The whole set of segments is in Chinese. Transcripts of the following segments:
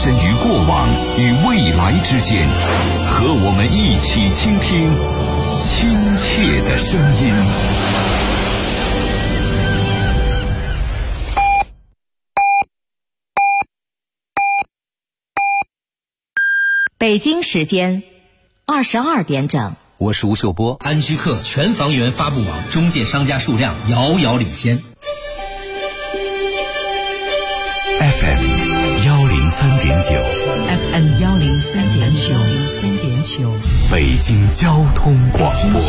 身于过往与未来之间，和我们一起倾听亲切的声音。 北京时间22点整。 我是吴秀波。 安居客全房源发布网中介商家数量遥遥领先。 FM 103.9， 北京交通广播，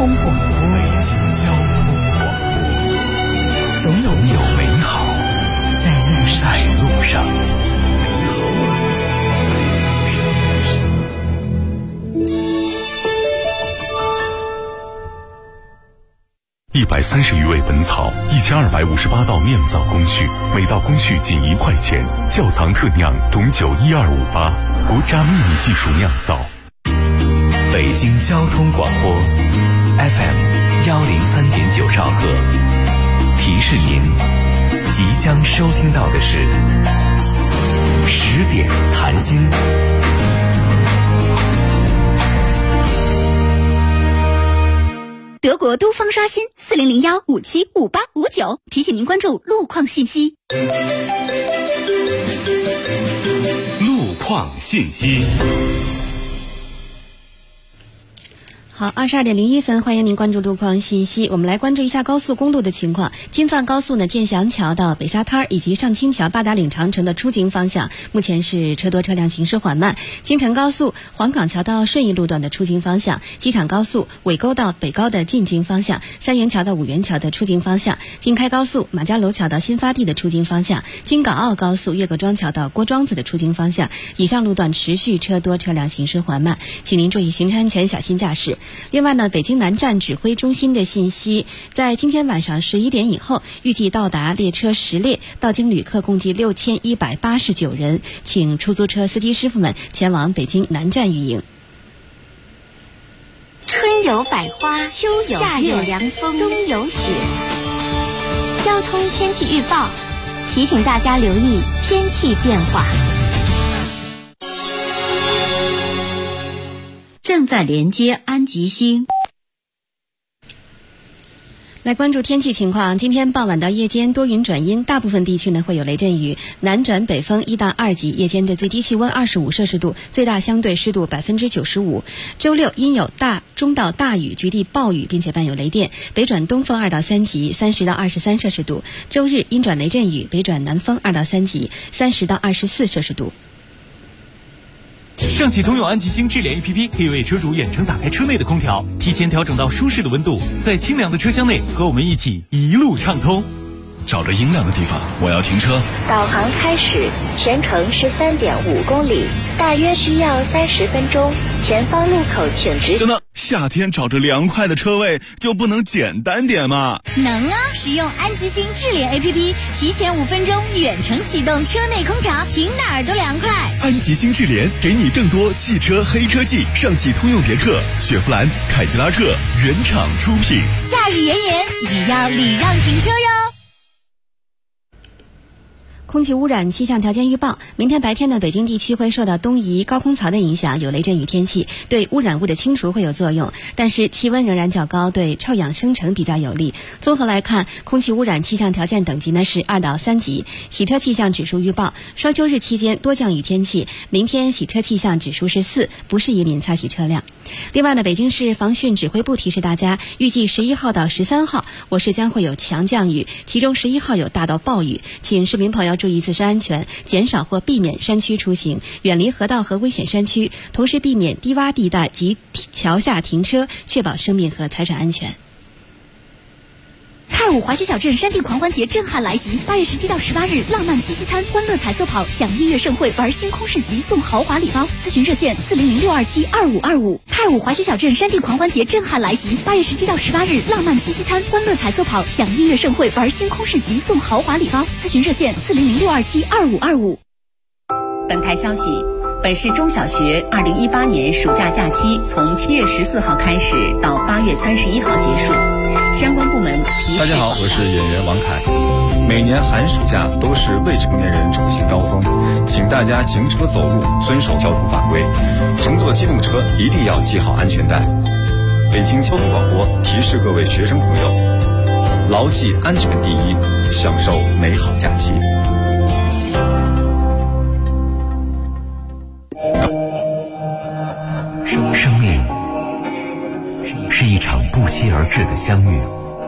总有美好在路上。130余味本草，1258道酿造工序，每道工序仅1块钱。窖藏特酿董酒12588，国家秘密技术酿造。北京交通广播 FM 103.9兆赫，提示您即将收听到的是10点谈心。 德国都方刷新4001575859，提醒您关注路况信息。 路况信息。 好，22点01分，欢迎您关注路况信息。我们来关注一下高速公路的情况。京藏高速呢，建祥桥到北沙滩以及上清桥八达岭长城的出京方向，目前是车多车辆行驶缓慢。京承高速黄岗桥到顺义路段的出京方向，机场高速尾沟到北高的进京方向，三元桥到五元桥的出京方向，京开高速马家楼桥到新发地的出京方向，京港澳高速岳各庄桥到郭庄子的出京方向。以上路段持续车多车辆行驶缓慢，请您注意行车安全，小心驾驶。另外呢，北京南站指挥中心的信息，在今天晚上11点以后，预计到达列车10列，到京旅客共计6189人，请出租车司机师傅们前往北京南站运营。 春有百花，秋有夏有凉风，冬有雪。交通天气预报提醒大家留意天气变化。 正在连接安吉星。 来关注天气情况，今天傍晚到夜间多云转阴，大部分地区呢会有雷阵雨，南转北风1到2级，夜间的最低气温25摄氏度，最大相对湿度95%。周六阴有中到大雨，局地暴雨，并且伴有雷电，北转东风2到3级，30到23摄氏度。周日阴转雷阵雨，北转南风2到3级，30到24摄氏度。 上汽通用安吉星智联 APP 可以为车主远程打开车内的空调，提前调整到舒适的温度，在清凉的车厢内和我们一起一路畅通。 找着阴凉的地方，我要停车。 导航开始，全程是3.5公里，大约需要30分钟。前方路口请直。 等等，夏天找着凉快的车位就不能简单点吗？ 能啊！使用安吉星智联 APP， 提前5分钟远程启动车内空调，停哪儿都凉快。 安吉星智联给你更多汽车黑科技，上汽通用别克、雪佛兰、凯迪拉克原厂出品。 夏日炎炎，也要礼让停车哟。 空气污染气象条件预报，明天白天呢，北京地区会受到东移高空槽的影响，有雷阵雨天气，对污染物的清除会有作用，但是气温仍然较高，对臭氧生成比较有利。综合来看，空气污染气象条件等级呢是2到3级。洗车气象指数预报，双休日期间多降雨天气，明天洗车气象指数是4，不适宜您擦洗车辆。另外呢，北京市防汛指挥部提示大家，预计11号到13号，我市将会有强降雨，其中11号有大到暴雨，请市民朋友注意自身安全，减少或避免山区出行，远离河道和危险山区，同时避免低洼地带及桥下停车，确保生命和财产安全。 太武滑雪小镇山地狂欢节震撼来袭，8月17到18日，浪漫七夕餐、欢乐彩色跑、享音乐盛会，玩星空市集送豪华礼包。咨询热线40062722525。太武滑雪小镇山地狂欢节震撼来袭，8月17到18日，浪漫七夕餐、欢乐彩色跑、享音乐盛会，玩星空市集送豪华礼包。咨询热线40062722525。 本台消息，本市中小学2018年暑假假期从7月14号开始到8月31号结束，相关部门提示。 大家好，我是演员王凯。 每年寒暑假都是未成年人出行高峰，请大家行车走路遵守交通法规，乘坐机动车一定要系好安全带。北京交通广播提示各位学生朋友，牢记安全第一，享受美好假期。 生命是一场不期而至的相遇，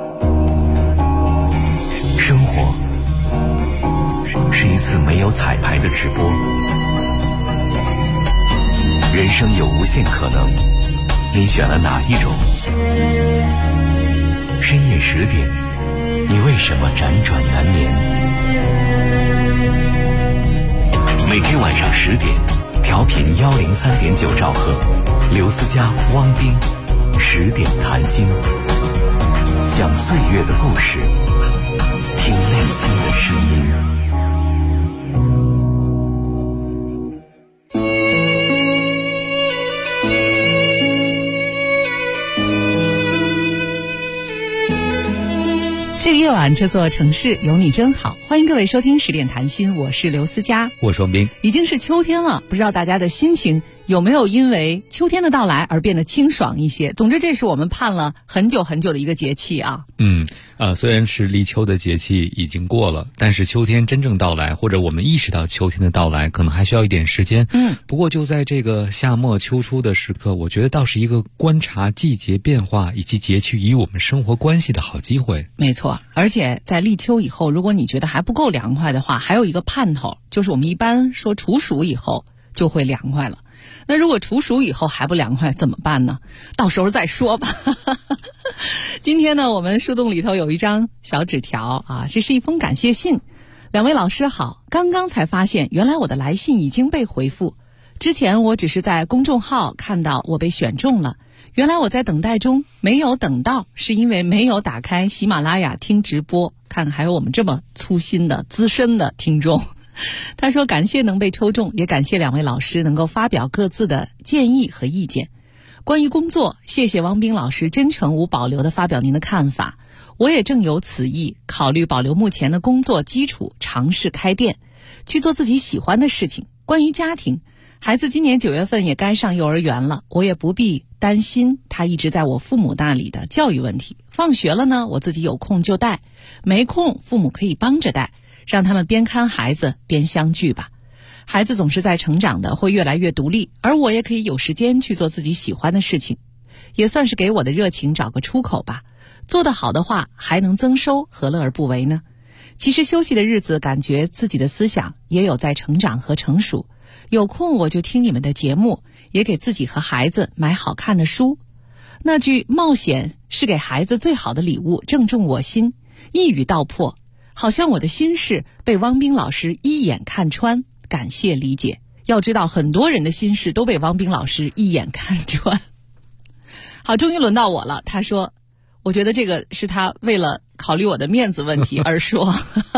生活是一次没有彩排的直播，人生有无限可能，你选了哪一种？深夜10点，你为什么辗转难眠？每天晚上10点，调频103.9兆赫，刘思佳、汪斌10点谈心，讲岁月的故事，听内心的声音。 这个夜晚，这座城市有你真好。欢迎各位收听10点谈心，我是刘思佳， 我是王斌。 已经是秋天了，不知道大家的心情有没有因为秋天的到来而变得清爽一些。总之，这是我们盼了很久很久的一个节气啊。 虽然是立秋的节气已经过了，但是秋天真正到来，或者我们意识到秋天的到来，可能还需要一点时间。不过就在这个夏末秋初的时刻，我觉得倒是一个观察季节变化以及节气与我们生活关系的好机会。 没错，而且在立秋以后，如果你觉得还不够凉快的话，还有一个盼头，就是我们一般说处暑以后就会凉快了。那如果处暑以后还不凉快怎么办呢？到时候再说吧。今天呢，我们树洞里头有一张小纸条啊，这是一封感谢信。两位老师好，刚刚才发现原来我的来信已经被回复。之前我只是在公众号看到我被选中了，原来我在等待中没有等到，是因为没有打开喜马拉雅听直播。看还有我们这么粗心的资深的听众。他说感谢能被抽中，也感谢两位老师能够发表各自的建议和意见。关于工作，谢谢汪斌老师真诚无保留地发表您的看法，我也正有此意，考虑保留目前的工作基础，尝试开店，去做自己喜欢的事情。关于家庭，孩子今年9月份也该上幼儿园了，我也不必担心他一直在我父母那里的教育问题。放学了呢，我自己有空就带，没空父母可以帮着带，让他们边看孩子边相聚吧。孩子总是在成长的，会越来越独立，而我也可以有时间去做自己喜欢的事情，也算是给我的热情找个出口吧。做得好的话还能增收，何乐而不为呢？其实休息的日子，感觉自己的思想也有在成长和成熟。有空我就听你们的节目，也给自己和孩子买好看的书。那句冒险是给孩子最好的礼物，正中我心，一语道破，好像我的心事被汪斌老师一眼看穿，感谢理解。要知道很多人的心事都被汪斌老师一眼看穿。好，终于轮到我了。他说我觉得这个是他为了考虑我的面子问题而说。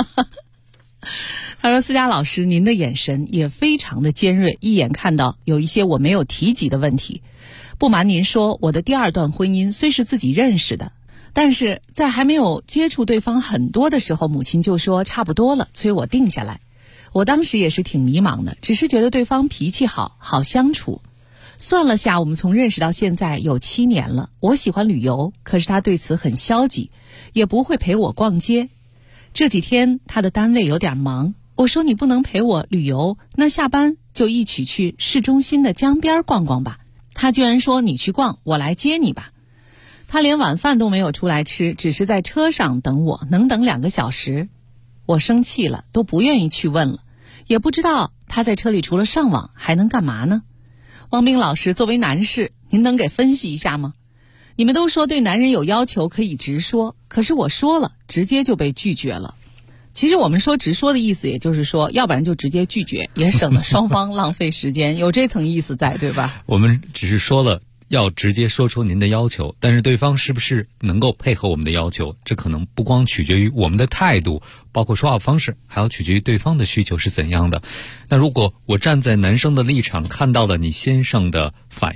他说思佳老师，您的眼神也非常的尖锐，一眼看到有一些我没有提及的问题。不瞒您说，我的第2段婚姻虽是自己认识的，但是在还没有接触对方很多的时候，母亲就说差不多了，催我定下来。我当时也是挺迷茫的，只是觉得对方脾气好，好相处。算了下，我们从认识到现在有7年了。我喜欢旅游，可是他对此很消极，也不会陪我逛街。这几天他的单位有点忙，我说你不能陪我旅游，那下班就一起去市中心的江边逛逛吧。他居然说你去逛，我来接你吧。他连晚饭都没有出来吃，只是在车上等我，能等2个小时。我生气了，都不愿意去问了，也不知道他在车里除了上网还能干嘛呢？汪斌老师，作为男士，您能给分析一下吗？你们都说对男人有要求可以直说，可是我说了，直接就被拒绝了。其实我们说直说的意思，也就是说，要不然就直接拒绝，也省得双方浪费时间，有这层意思在，对吧？ 我们只是说了要直接说出您的要求，但是对方是不是能够配合我们的要求，这可能不光取决于我们的态度，包括说话方式，还要取决于对方的需求是怎样的。那如果我站在男生的立场看到了你先生的反应，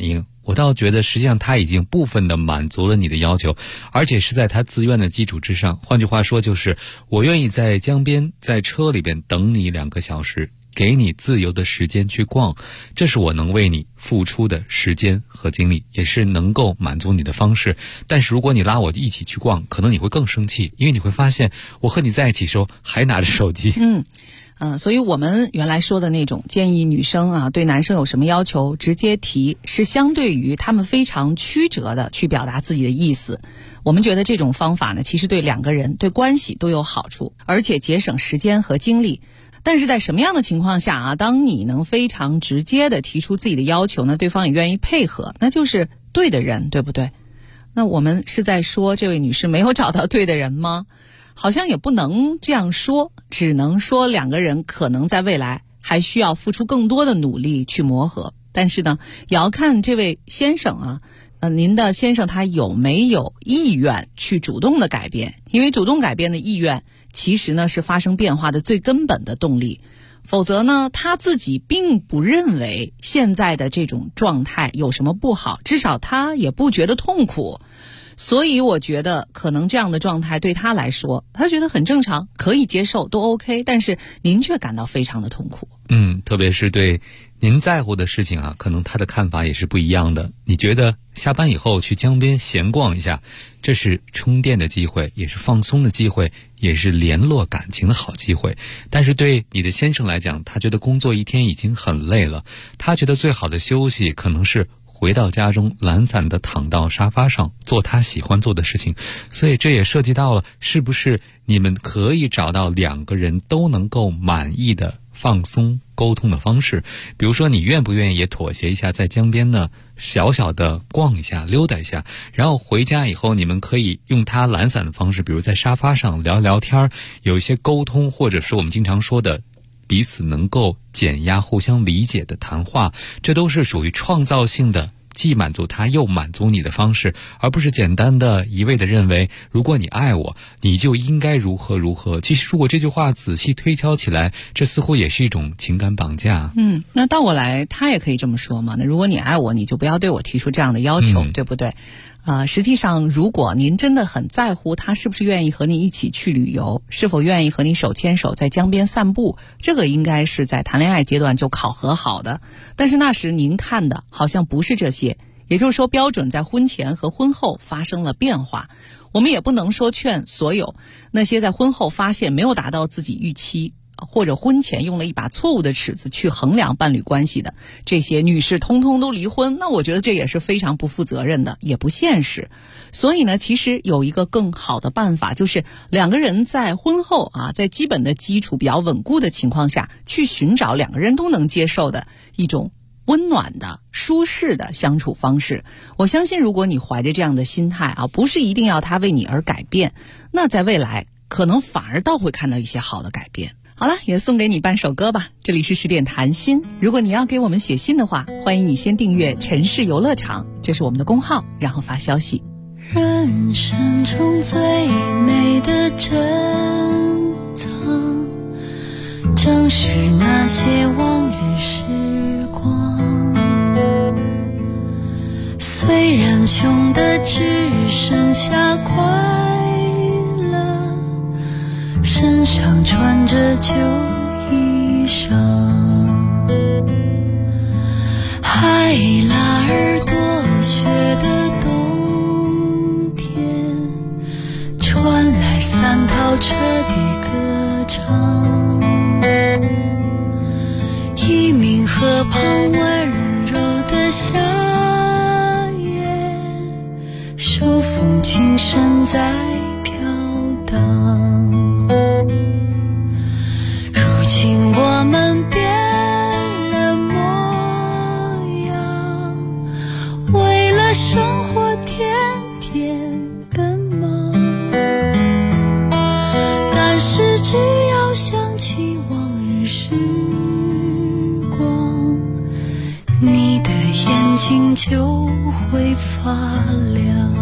我倒觉得实际上他已经部分的满足了你的要求，而且是在他自愿的基础之上。换句话说，就是我愿意在江边在车里边等你2个小时，给你自由的时间去逛，这是我能为你付出的时间和精力，也是能够满足你的方式。但是如果你拉我一起去逛，可能你会更生气，因为你会发现我和你在一起时候还拿着手机。 所以我们原来说的那种建议女生啊对男生有什么要求直接提，是相对于他们非常曲折的去表达自己的意思。我们觉得这种方法呢，其实对2个人对关系都有好处，而且节省时间和精力。但是在什么样的情况下啊，当你能非常直接的提出自己的要求呢，对方也愿意配合，那就是对的人，对不对？那我们是在说这位女士没有找到对的人吗？好像也不能这样说，只能说2个人可能在未来还需要付出更多的努力去磨合。但是呢，也要看这位先生啊，您的先生他有没有意愿去主动的改变，因为主动改变的意愿其实呢是发生变化的最根本的动力。否则呢，他自己并不认为现在的这种状态有什么不好，至少他也不觉得痛苦。所以我觉得可能这样的状态对他来说，他觉得很正常，可以接受，都 OK， 但是您却感到非常的痛苦。 特别是对您在乎的事情啊，可能他的看法也是不一样的。你觉得下班以后去江边闲逛一下，这是充电的机会，也是放松的机会，也是联络感情的好机会。但是对你的先生来讲，他觉得工作一天已经很累了，他觉得最好的休息可能是回到家中懒散地躺到沙发上做他喜欢做的事情。所以这也涉及到了是不是你们可以找到2个人都能够满意的放松沟通的方式。比如说你愿不愿意也妥协一下，在江边呢小小的逛一下溜达一下，然后回家以后你们可以用他懒散的方式，比如在沙发上聊聊天，有一些沟通，或者是我们经常说的彼此能够减压互相理解的谈话，这都是属于创造性的，既满足他又满足你的方式，而不是简单的一味的认为如果你爱我你就应该如何如何。其实如果这句话仔细推敲起来，这似乎也是一种情感绑架。 那倒过来他也可以这么说嘛，那如果你爱我你就不要对我提出这样的要求，对不对？实际上如果您真的很在乎他是不是愿意和你一起去旅游，是否愿意和你手牵手在江边散步，这个应该是在谈恋爱阶段就考核好的。但是那时您看的好像不是这些，也就是说标准在婚前和婚后发生了变化。我们也不能说劝所有那些在婚后发现没有达到自己预期，或者婚前用了一把错误的尺子去衡量伴侣关系的这些女士通通都离婚，那我觉得这也是非常不负责任的，也不现实。所以呢，其实有一个更好的办法，就是2个人在婚后啊，在基本的基础比较稳固的情况下，去寻找2个人都能接受的一种温暖的舒适的相处方式。我相信如果你怀着这样的心态啊，不是一定要他为你而改变，那在未来可能反而倒会看到一些好的改变。好了，也送给你半首歌吧。这里是10点谈心，如果你要给我们写信的话，欢迎你先订阅城市游乐场，这是我们的公号，然后发消息。 人生中最美的珍藏，正是那些往日时光。虽然穷的只剩下快乐，身上穿着旧衣裳，海拉尔多雪的冬天，传来三套车的歌唱，一名河旁温柔的夏夜，手风琴声在飘荡。如今我们变了模样，为了生活天天奔忙，但是只要想起往日时光，你的眼睛就会发亮。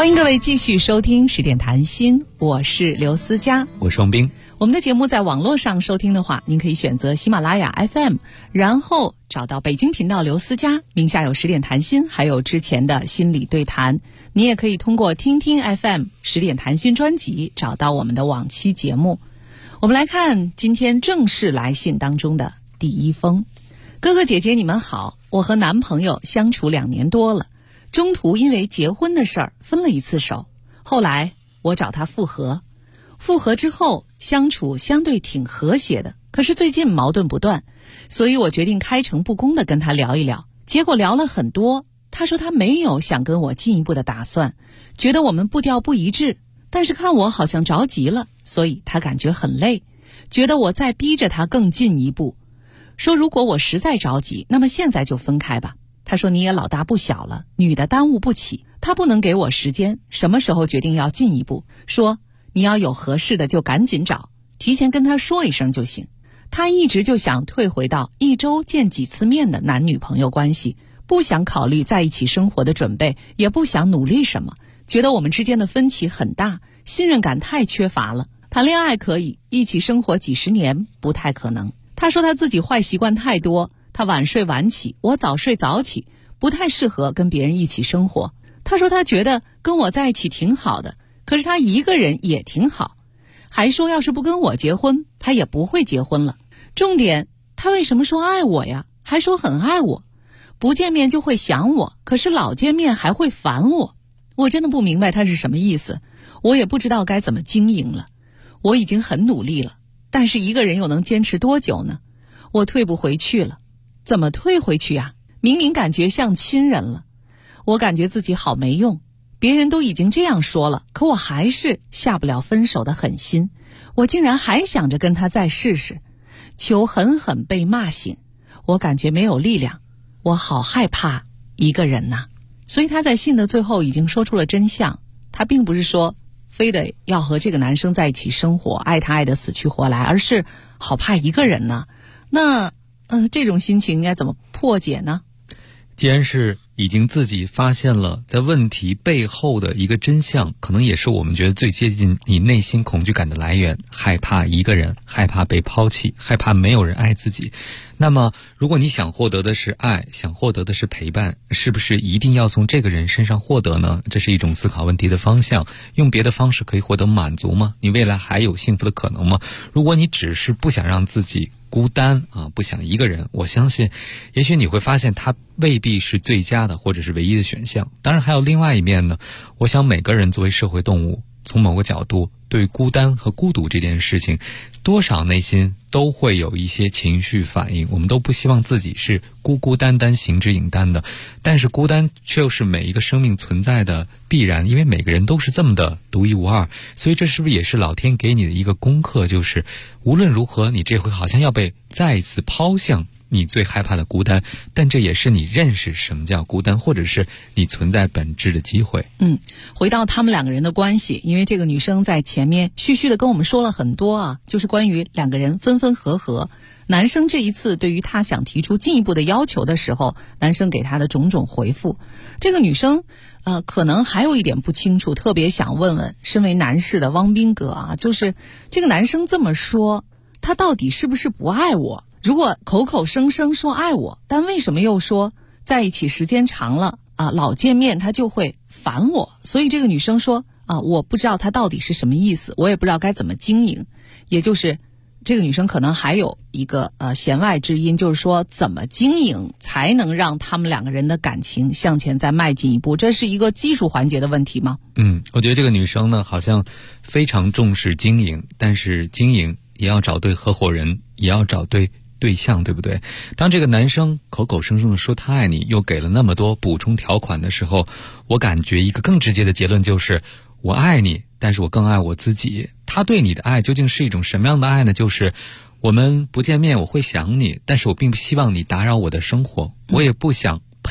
欢迎各位继续收听10点谈心，我是刘思佳， 我是王斌。 我们的节目在网络上收听的话，您可以选择喜马拉雅 FM， 然后找到北京频道刘思佳，名下有10点谈心，还有之前的心理对谈。你也可以通过听听 FM 10点谈心专辑找到我们的往期节目。我们来看今天正式来信当中的第一封。哥哥姐姐你们好，我和男朋友相处2年多了，中途因为结婚的事儿分了一次手，后来我找他复合之后相处相对挺和谐的，可是最近矛盾不断，所以我决定开诚布公地跟他聊一聊。结果聊了很多，他说他没有想跟我进一步的打算，觉得我们步调不一致，但是看我好像着急了，所以他感觉很累，觉得我再逼着他更进一步，说如果我实在着急，那么现在就分开吧。他说你也老大不小了，女的耽误不起，他不能给我时间，什么时候决定要进一步，说你要有合适的就赶紧找，提前跟他说一声就行。他一直就想退回到1周见几次面的男女朋友关系，不想考虑在一起生活的准备，也不想努力什么，觉得我们之间的分歧很大，信任感太缺乏了。谈恋爱可以，一起生活几十年不太可能。他说他自己坏习惯太多，他晚睡晚起，我早睡早起，不太适合跟别人一起生活。他说他觉得跟我在一起挺好的，可是他一个人也挺好，还说要是不跟我结婚，他也不会结婚了。重点，他为什么说爱我呀？还说很爱我，不见面就会想我，可是老见面还会烦我。我真的不明白他是什么意思，我也不知道该怎么经营了。我已经很努力了，但是一个人又能坚持多久呢？我退不回去了。怎么退回去呀？明明感觉像亲人了，我感觉自己好没用，别人都已经这样说了，可我还是下不了分手的狠心，我竟然还想着跟他再试试，求狠狠被骂醒，我感觉没有力量，我好害怕一个人呐。所以他在信的最后已经说出了真相，他并不是说非得要和这个男生在一起生活，爱他爱得死去活来，而是好怕一个人呢。那这种心情应该怎么破解呢？ 既然是已经自己发现了在问题背后的一个真相，可能也是我们觉得最接近你内心恐惧感的来源，害怕一个人，害怕被抛弃，害怕没有人爱自己。那么如果你想获得的是爱，想获得的是陪伴，是不是一定要从这个人身上获得呢？这是一种思考问题的方向。用别的方式可以获得满足吗？你未来还有幸福的可能吗？如果你只是不想让自己孤单不想一个人，我相信也许你会发现它未必是最佳的或者是唯一的选项。当然还有另外一面呢，我想每个人作为社会动物，从某个角度对于孤单和孤独这件事情，多少内心都会有一些情绪反应。我们都不希望自己是孤孤单单行之影单的，但是孤单却又是每一个生命存在的必然，因为每个人都是这么的独一无二。所以这是不是也是老天给你的一个功课，就是无论如何你这回好像要被再一次抛向你最害怕的孤单，但这也是你认识什么叫孤单，或者是你存在本质的机会。 回到他们两个人的关系，因为这个女生在前面絮絮的跟我们说了很多就是关于两个人分分合合。男生这一次对于他想提出进一步的要求的时候，男生给他的种种回复，这个女生可能还有一点不清楚，特别想问问身为男士的汪斌哥就是这个男生这么说，他到底是不是不爱我？如果口口声声说爱我，但为什么又说在一起时间长了老见面他就会烦我？所以这个女生说我不知道他到底是什么意思，我也不知道该怎么经营。也就是这个女生可能还有一个弦外之音，就是说怎么经营才能让他们两个人的感情向前再迈进一步，这是一个技术环节的问题吗？ 我觉得这个女生呢好像非常重视经营，但是经营也要找对合伙人，也要找对象，对不对？当这个男生口口声声的说他爱你，又给了那么多补充条款的时候，我感觉一个更直接的结论就是我爱你，但是我更爱我自己。他对你的爱究竟是一种什么样的爱呢？就是我们不见面我会想你，但是我并不希望你打扰我的生活，我也不想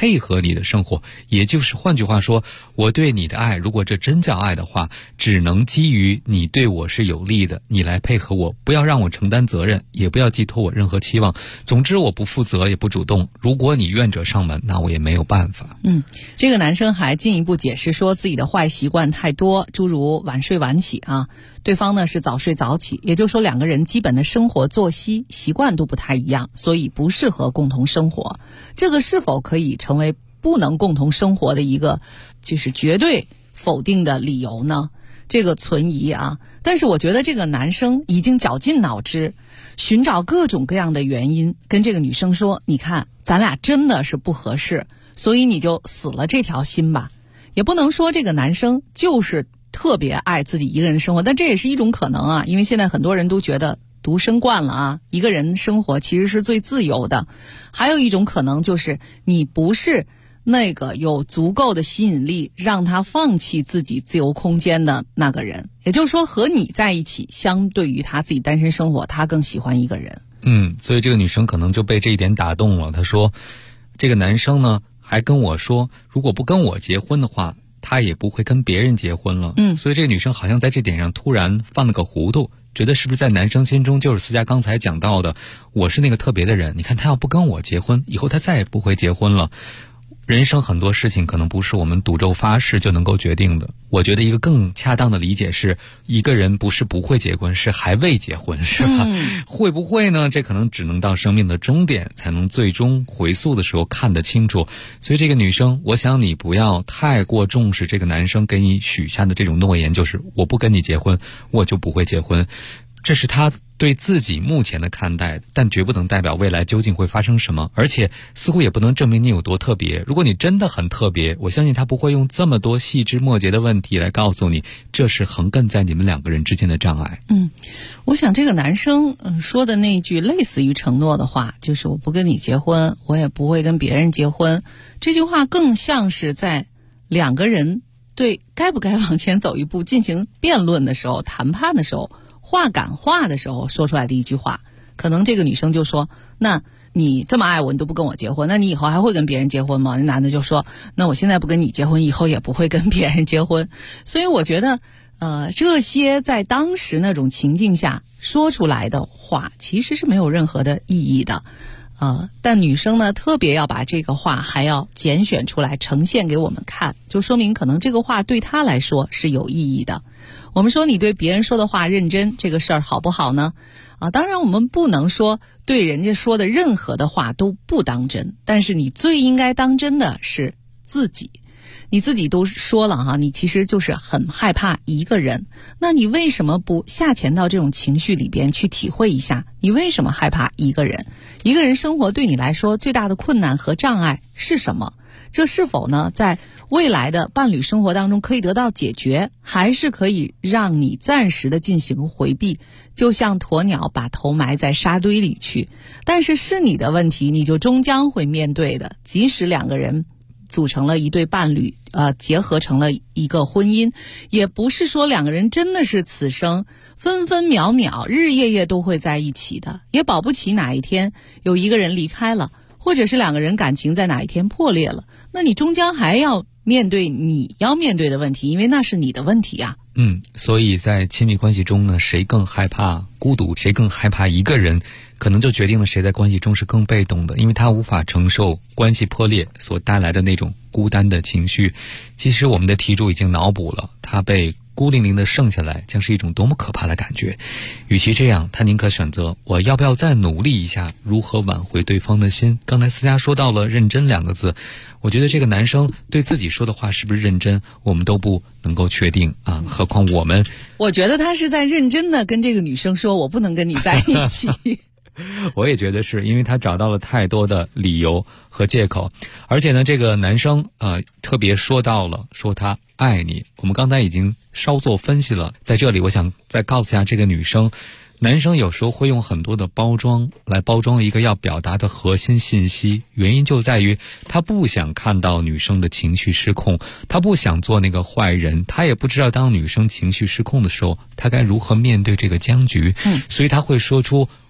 配合你的生活。也就是换句话说，我对你的爱，如果这真叫爱的话，只能基于你对我是有利的，你来配合我，不要让我承担责任，也不要寄托我任何期望。总之我不负责也不主动，如果你愿者上门，那我也没有办法。 这个男生还进一步解释说自己的坏习惯太多，诸如晚睡晚起啊，对方呢是早睡早起，也就是说两个人基本的生活作息习惯都不太一样，所以不适合共同生活。这个是否可以成为不能共同生活的一个就是绝对否定的理由呢？这个存疑啊。但是我觉得这个男生已经绞尽脑汁寻找各种各样的原因，跟这个女生说，你看咱俩真的是不合适，所以你就死了这条心吧。也不能说这个男生就是特别爱自己一个人生活，但这也是一种可能啊。因为现在很多人都觉得独身惯了啊，一个人生活其实是最自由的。还有一种可能就是你不是那个有足够的吸引力让他放弃自己自由空间的那个人，也就是说和你在一起，相对于他自己单身生活，他更喜欢一个人。 所以这个女生可能就被这一点打动了。她说这个男生呢还跟我说，如果不跟我结婚的话，他也不会跟别人结婚了。所以这个女生好像在这点上突然犯了个糊涂，觉得是不是在男生心中就是思佳刚才讲到的，我是那个特别的人，你看他要不跟我结婚，以后他再也不会结婚了。人生很多事情可能不是我们赌咒发誓就能够决定的。我觉得一个更恰当的理解是，一个人不是不会结婚，是还未结婚，是吧？会不会呢？这可能只能到生命的终点才能最终回溯的时候看得清楚。所以这个女生，我想你不要太过重视这个男生给你许下的这种诺言，就是我不跟你结婚，我就不会结婚。这是他对自己目前的看待，但绝不能代表未来究竟会发生什么，而且似乎也不能证明你有多特别。如果你真的很特别，我相信他不会用这么多细枝末节的问题来告诉你，这是横亘在你们两个人之间的障碍。 我想这个男生说的那句类似于承诺的话，就是我不跟你结婚，我也不会跟别人结婚，这句话更像是在两个人对该不该往前走一步进行辩论的时候，谈判的时候，话赶话的时候说出来的一句话。可能这个女生就说，那你这么爱我，你都不跟我结婚，那你以后还会跟别人结婚吗？那男的就说，那我现在不跟你结婚，以后也不会跟别人结婚。所以我觉得这些在当时那种情境下说出来的话其实是没有任何的意义的。但女生呢特别要把这个话还要拣选出来呈现给我们看，就说明可能这个话对她来说是有意义的。我们说你对别人说的话认真，这个事儿好不好呢？当然我们不能说对人家说的任何的话都不当真，但是你最应该当真的是自己。你自己都说了哈，你其实就是很害怕一个人，那你为什么不下潜到这种情绪里边去体会一下，你为什么害怕一个人？一个人生活对你来说最大的困难和障碍是什么？这是否呢在未来的伴侣生活当中可以得到解决，还是可以让你暂时的进行回避，就像鸵鸟把头埋在沙堆里去。但是是你的问题，你就终将会面对的。即使两个人组成了一对伴侣，结合成了一个婚姻，也不是说两个人真的是此生分分秒秒日日夜夜都会在一起的，也保不齐哪一天有一个人离开了，或者是两个人感情在哪一天破裂了，那你终将还要面对你要面对的问题，因为那是你的问题啊。 所以在亲密关系中呢，谁更害怕孤独，谁更害怕一个人，可能就决定了谁在关系中是更被动的，因为他无法承受关系破裂所带来的那种孤单的情绪。其实我们的题主已经脑补了，他被孤零零的剩下来将是一种多么可怕的感觉。与其这样，他宁可选择我要不要再努力一下如何挽回对方的心。刚才思佳说到了认真两个字，我觉得这个男生对自己说的话是不是认真，我们都不能够确定啊。何况我觉得他是在认真的跟这个女生说，我不能跟你在一起。 我也觉得是，因为他找到了太多的理由和借口。而且呢，这个男生特别说到了说他爱你，我们刚才已经稍作分析了。在这里我想再告诉一下这个女生，男生有时候会用很多的包装来包装一个要表达的核心信息，原因就在于他不想看到女生的情绪失控，他不想做那个坏人，他也不知道当女生情绪失控的时候他该如何面对这个僵局，所以他会说出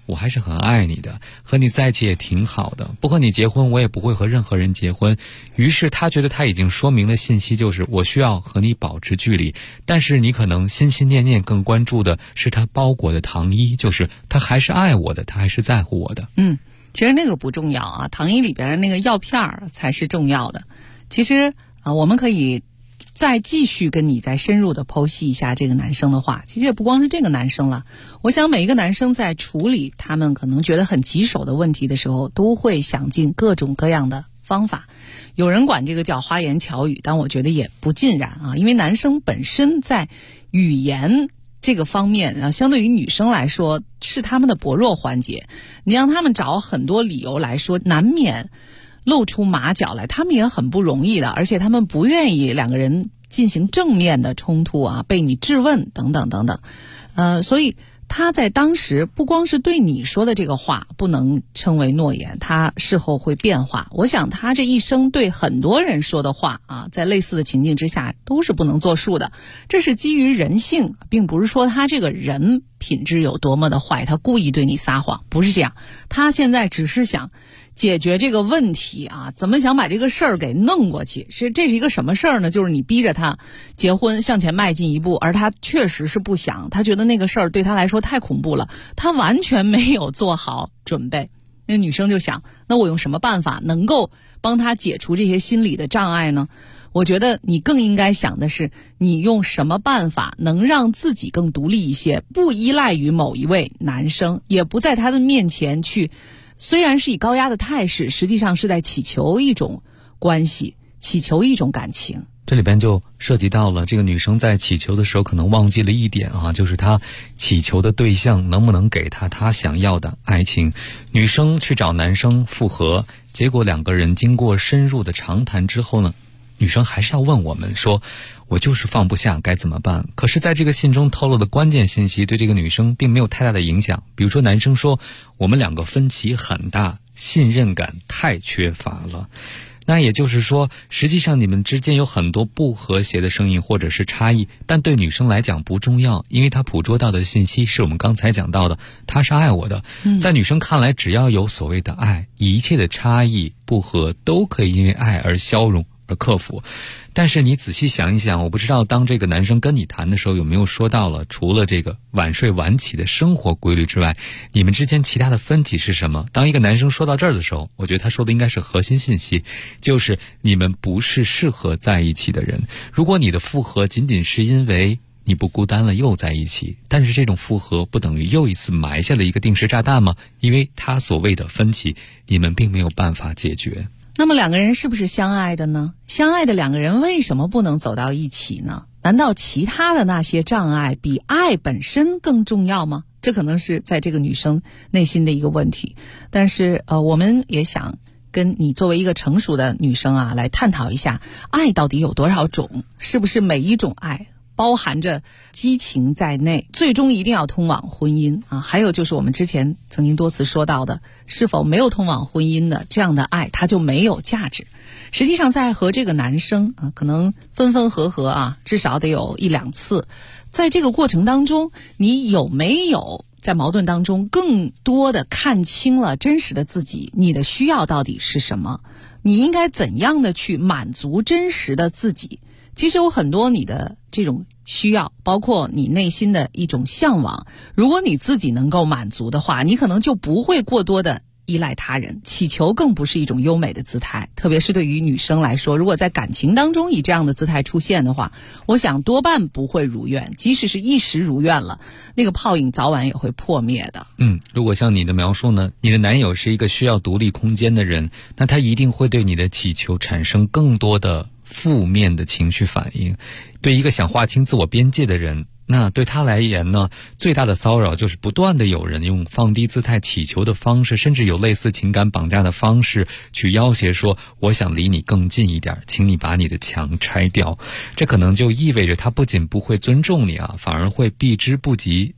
我还是很爱你的，和你在一起也挺好的，不和你结婚我也不会和任何人结婚。于是他觉得他已经说明了信息，就是我需要和你保持距离，但是你可能心心念念更关注的是他包裹的糖衣，就是他还是爱我的，他还是在乎我的。 其实那个不重要啊，糖衣里边那个药片才是重要的。其实我们可以再继续跟你再深入的剖析一下这个男生的话。其实也不光是这个男生了，我想每一个男生在处理他们可能觉得很棘手的问题的时候，都会想尽各种各样的方法。有人管这个叫花言巧语，但我觉得也不尽然啊，因为男生本身在语言这个方面相对于女生来说是他们的薄弱环节，你让他们找很多理由来说，难免露出马脚来，他们也很不容易的，而且他们不愿意两个人进行正面的冲突啊，被你质问等等等等。所以他在当时不光是对你说的这个话不能称为诺言，他事后会变化。我想他这一生对很多人说的话啊，在类似的情境之下都是不能作数的。这是基于人性，并不是说他这个人品质有多么的坏，他故意对你撒谎，不是这样。他现在只是想解决这个问题啊，怎么想把这个事儿给弄过去。这是一个什么事儿呢？就是你逼着他结婚向前迈进一步，而他确实是不想，他觉得那个事儿对他来说太恐怖了，他完全没有做好准备。那女生就想，那我用什么办法能够帮他解除这些心理的障碍呢？我觉得你更应该想的是，你用什么办法能让自己更独立一些，不依赖于某一位男生，也不在他的面前去，虽然是以高压的态势，实际上是在祈求一种关系，祈求一种感情。 这里边就涉及到了这个女生在祈求的时候可能忘记了一点啊，就是她祈求的对象能不能给她想要的爱情。女生去找男生复合，结果两个人经过深入的长谈之后呢，女生还是要问我们说，我就是放不下，该怎么办？可是在这个信中透露的关键信息对这个女生并没有太大的影响。比如说男生说，我们两个分歧很大，信任感太缺乏了。那也就是说，实际上你们之间有很多不和谐的声音或者是差异，但对女生来讲不重要，因为她捕捉到的信息是我们刚才讲到的，她是爱我的。在女生看来，只要有所谓的爱，一切的差异不和都可以因为爱而消融而克服。但是你仔细想一想，我不知道当这个男生跟你谈的时候有没有说到了，除了这个晚睡晚起的生活规律之外，你们之间其他的分歧是什么？当一个男生说到这儿的时候，我觉得他说的应该是核心信息，就是你们不是适合在一起的人。如果你的复合仅仅是因为你不孤单了又在一起，但是这种复合不等于又一次埋下了一个定时炸弹吗？因为他所谓的分歧，你们并没有办法解决。 那么两个人是不是相爱的呢？相爱的两个人为什么不能走到一起呢？难道其他的那些障碍比爱本身更重要吗？这可能是在这个女生内心的一个问题。但是我们也想跟你作为一个成熟的女生啊，来探讨一下，爱到底有多少种？是不是每一种爱包含着激情在内，最终一定要通往婚姻啊？还有就是我们之前曾经多次说到的，是否没有通往婚姻的这样的爱，它就没有价值。实际上在和这个男生啊，可能分分合合啊，至少得有一两次，在这个过程当中，你有没有在矛盾当中更多的看清了真实的自己，你的需要到底是什么？你应该怎样的去满足真实的自己？其实有很多你的这种需要，包括你内心的一种向往，如果你自己能够满足的话，你可能就不会过多的依赖他人。祈求更不是一种优美的姿态，特别是对于女生来说，如果在感情当中以这样的姿态出现的话，我想多半不会如愿，即使是一时如愿了，那个泡影早晚也会破灭的。 如果像你的描述呢，你的男友是一个需要独立空间的人，那他一定会对你的祈求产生更多的负面的情绪反应。对一个想划清自我边界的人，那对他来言呢，最大的骚扰就是不断的有人用放低姿态祈求的方式，甚至有类似情感绑架的方式去要挟说，我想离你更近一点，请你把你的墙拆掉。这可能就意味着他不仅不会尊重你啊，反而会避之不及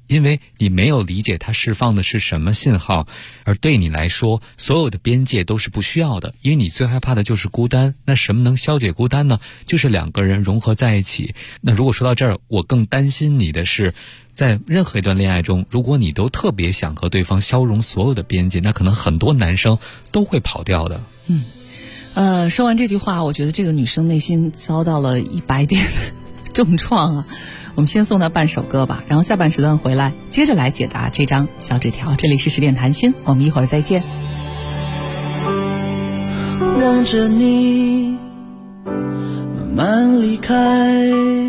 因为你没有理解它释放的是什么信号，而对你来说所有的边界都是不需要的，因为你最害怕的就是孤单。那什么能消解孤单呢？就是两个人融合在一起。那如果说到这儿，我更担心你的是，在任何一段恋爱中，如果你都特别想和对方消融所有的边界，那可能很多男生都会跑掉的。 说完这句话，我觉得这个女生内心遭到了100点重创啊。我们先送她半首歌吧，然后下半时段回来接着来解答这张小纸条。这里是10点谈心，我们一会儿再见。 望着你慢慢离开，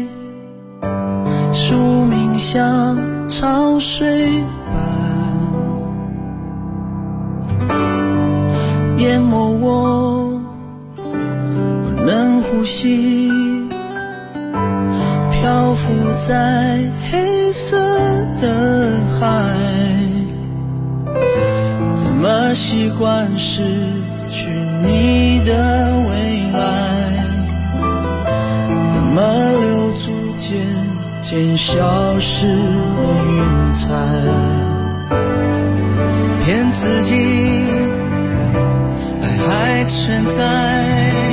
宿命像潮水般淹没我，不能呼吸，漂浮在黑色的海，怎么习惯失去你的未来，怎么留住渐渐消失的云彩，骗自己爱还存在，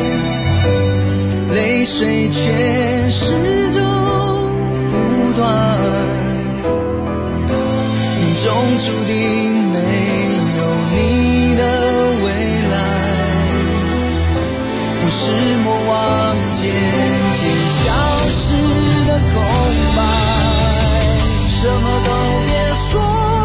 泪水却始终不断，命中注定没有你的未来，我是魔王渐渐消失的空白，什么都别说，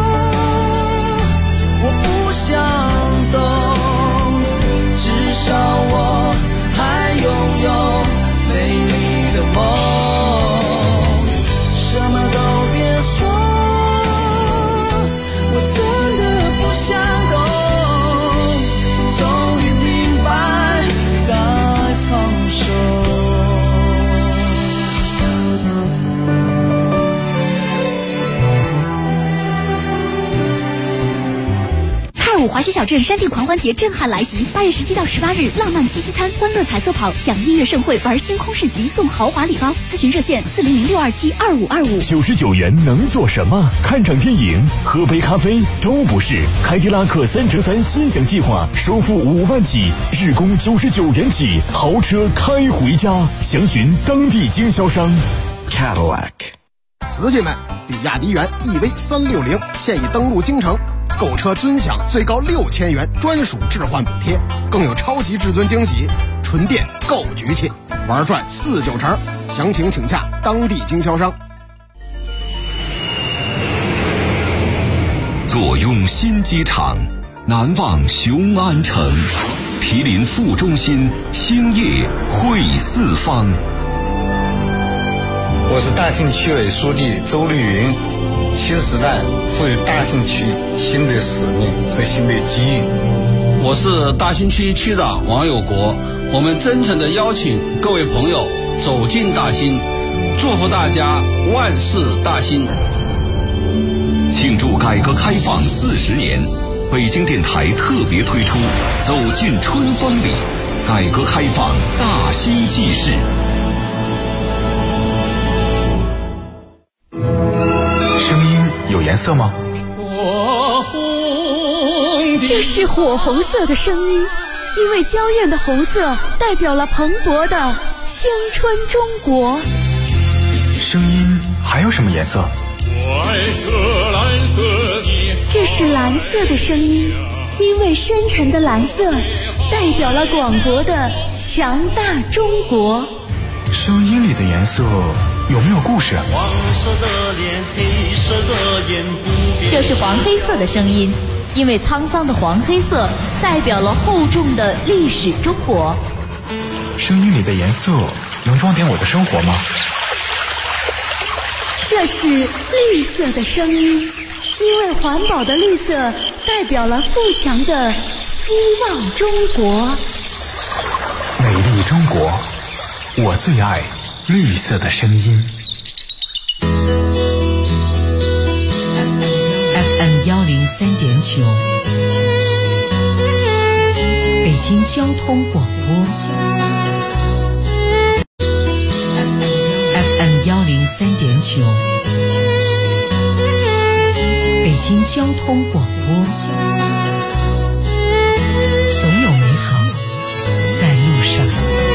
我不想懂，至少我还拥有美丽的梦，什么都别说，我真的不想懂，终于明白该放手。 泰武滑雪小镇山地狂欢节震撼来袭，8月17到18日，浪漫七夕餐、欢乐彩色跑、享音乐盛会、玩星空市集，送豪华礼包。咨询热线400-627-2525。 99元能做什么？看场电影、喝杯咖啡都不是。凯迪拉克3乘3心想计划，首付5万起，日供99元起，豪车开回家。详询当地经销商。 Cadillac。瓷器们，比亚迪元 EV360现已登陆京城，购车尊享最高6000元专属置换补贴，更有超级至尊惊喜，纯电够局气，玩转4-9成。详情请洽当地经销商。 坐拥新机场，难忘雄安城，毗邻副中心，兴业汇四方。 我是大兴区委书记周绿云，新时代赋予大兴区新的使命和新的机遇。 我是大兴区区长王有国，我们真诚地邀请各位朋友走进大兴，祝福大家万事大兴。 庆祝改革开放40年，北京电台特别推出走进春风里，改革开放大兴纪事。 声音有颜色吗？ 这是火红色的声音，因为娇艳的红色代表了蓬勃的青春中国。 声音还有什么颜色？ 这是蓝色的声音，因为深沉的蓝色代表了广博的强大中国。 声音里的颜色有没有故事？ 黄色的脸，黑色的眼，不变。 这是黄黑色的声音，因为沧桑的黄黑色代表了厚重的历史中国。 声音里的颜色能装点我的生活吗？ 这是绿色的声音，因为环保的绿色代表了富强的希望中国。 美丽中国，我最爱绿色的声音。 FM 103.9，北京交通广播。FM 103.9， 京交通广播，总有美好在路上。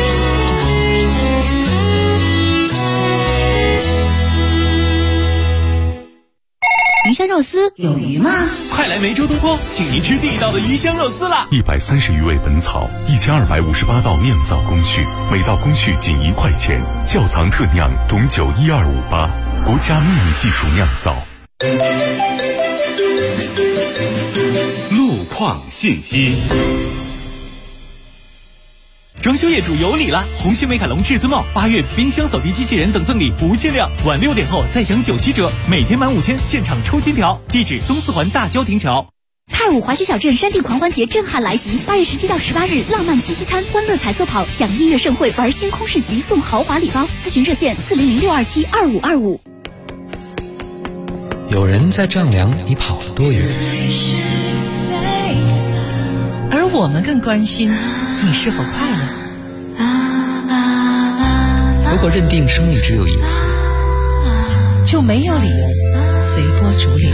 鱼香肉丝有鱼吗？ 快来梅州东坡，请您吃地道的鱼香肉丝啦 ！130余味本草，1258道酿造工序，每道工序仅1块钱，窖藏特酿董酒12588，国家秘密技术酿造。 路况信息。装修业主有礼啦！红星美凯龙至尊帽8月冰箱扫地机器人等赠礼不限量，晚6点后再享97折，每天满5000现场抽金条。地址东四环大郊亭桥。 太武滑雪小镇山地狂欢节震撼来袭，8月17到18日，浪漫七夕餐、欢乐彩色跑，享音乐盛会，玩星空市集，送豪华礼包。咨询热线400-627-2525。 有人在丈量你跑了多远， 而我们更关心你是否快乐。 如果认定生命只有一次， 就没有理由随波逐流。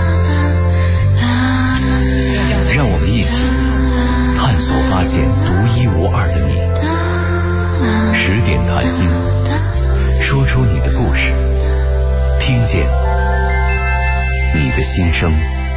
让我们一起探索发现独一无二的你。10点谈心，说出你的故事，听见你的心声。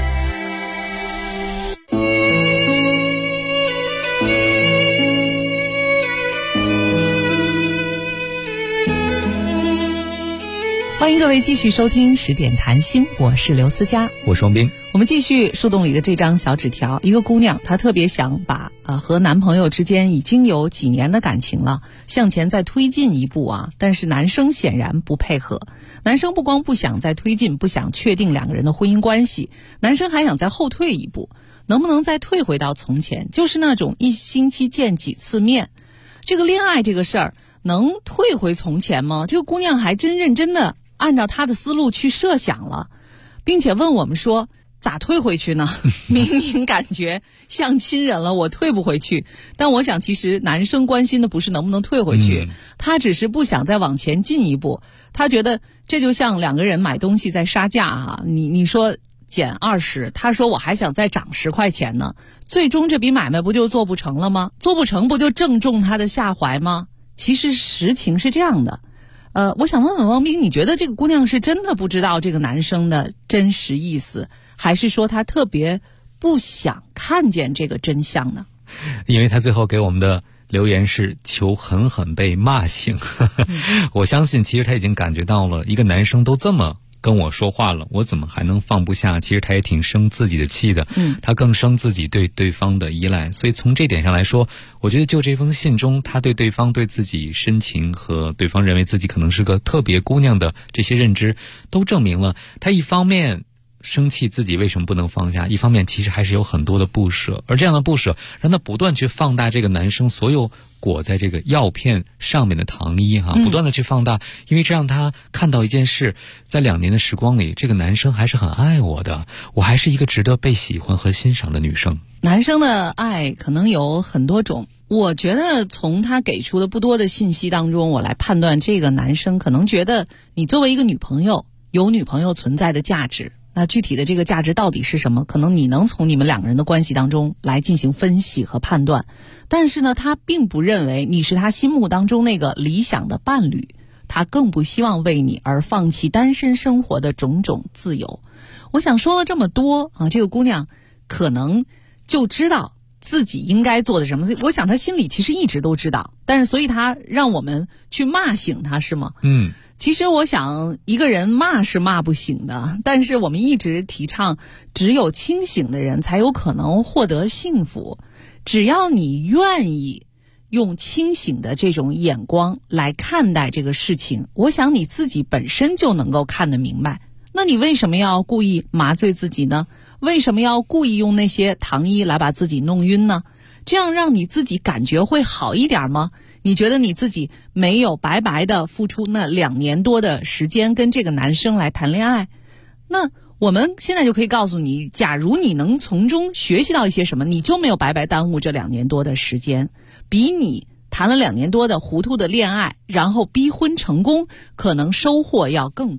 欢迎各位继续收听10点谈心，我是刘思佳， 我双冰。 我们继续树洞里的这张小纸条，一个姑娘她特别想把和男朋友之间已经有几年的感情了向前再推进一步啊，但是男生显然不配合。男生不光不想再推进，不想确定两个人的婚姻关系，男生还想再后退一步，能不能再退回到从前，就是那种1星期见几次面。这个恋爱这个事儿能退回从前吗？这个姑娘还真认真的按照他的思路去设想了，并且问我们说咋退回去呢？明明感觉像亲人了，我退不回去。但我想其实男生关心的不是能不能退回去，他只是不想再往前进一步。他觉得这就像两个人买东西在杀价啊，你说减20，他说我还想再涨10块钱呢，最终这笔买卖不就做不成了吗？做不成不就正中他的下怀吗？其实实情是这样的。我想问问汪冰，你觉得这个姑娘是真的不知道这个男生的真实意思，还是说她特别不想看见这个真相呢？ 因为她最后给我们的留言是求狠狠被骂醒。我相信其实她已经感觉到了，一个男生都这么跟我说话了，我怎么还能放不下？其实他也挺生自己的气的，他更生自己对对方的依赖。所以从这点上来说，我觉得就这封信中，他对对方对自己深情和对方认为自己可能是个特别姑娘的这些认知，都证明了他一方面生气自己为什么不能放下，一方面其实还是有很多的不舍，而这样的不舍让他不断去放大这个男生所有裹在这个药片上面的糖衣不断的去放大，因为这让他看到一件事，在2年的时光里，这个男生还是很爱我的，我还是一个值得被喜欢和欣赏的女生。 男生的爱可能有很多种，我觉得从他给出的不多的信息当中，我来判断这个男生可能觉得你作为一个女朋友有女朋友存在的价值，那具体的这个价值到底是什么，可能你能从你们两个人的关系当中来进行分析和判断。但是呢，他并不认为你是他心目当中那个理想的伴侣，他更不希望为你而放弃单身生活的种种自由。我想说了这么多啊，这个姑娘可能就知道自己应该做的什么，我想她心里其实一直都知道，但是所以她让我们去骂醒她，是吗？其实我想一个人骂是骂不醒的，但是我们一直提倡只有清醒的人才有可能获得幸福。只要你愿意用清醒的这种眼光来看待这个事情，我想你自己本身就能够看得明白。那你为什么要故意麻醉自己呢？为什么要故意用那些糖衣来把自己弄晕呢？这样让你自己感觉会好一点吗？你觉得你自己没有白白的付出那2年多的时间跟这个男生来谈恋爱？那我们现在就可以告诉你，假如你能从中学习到一些什么，你就没有白白耽误这2年多的时间，比你谈了2年多的糊涂的恋爱然后逼婚成功可能收获要更多。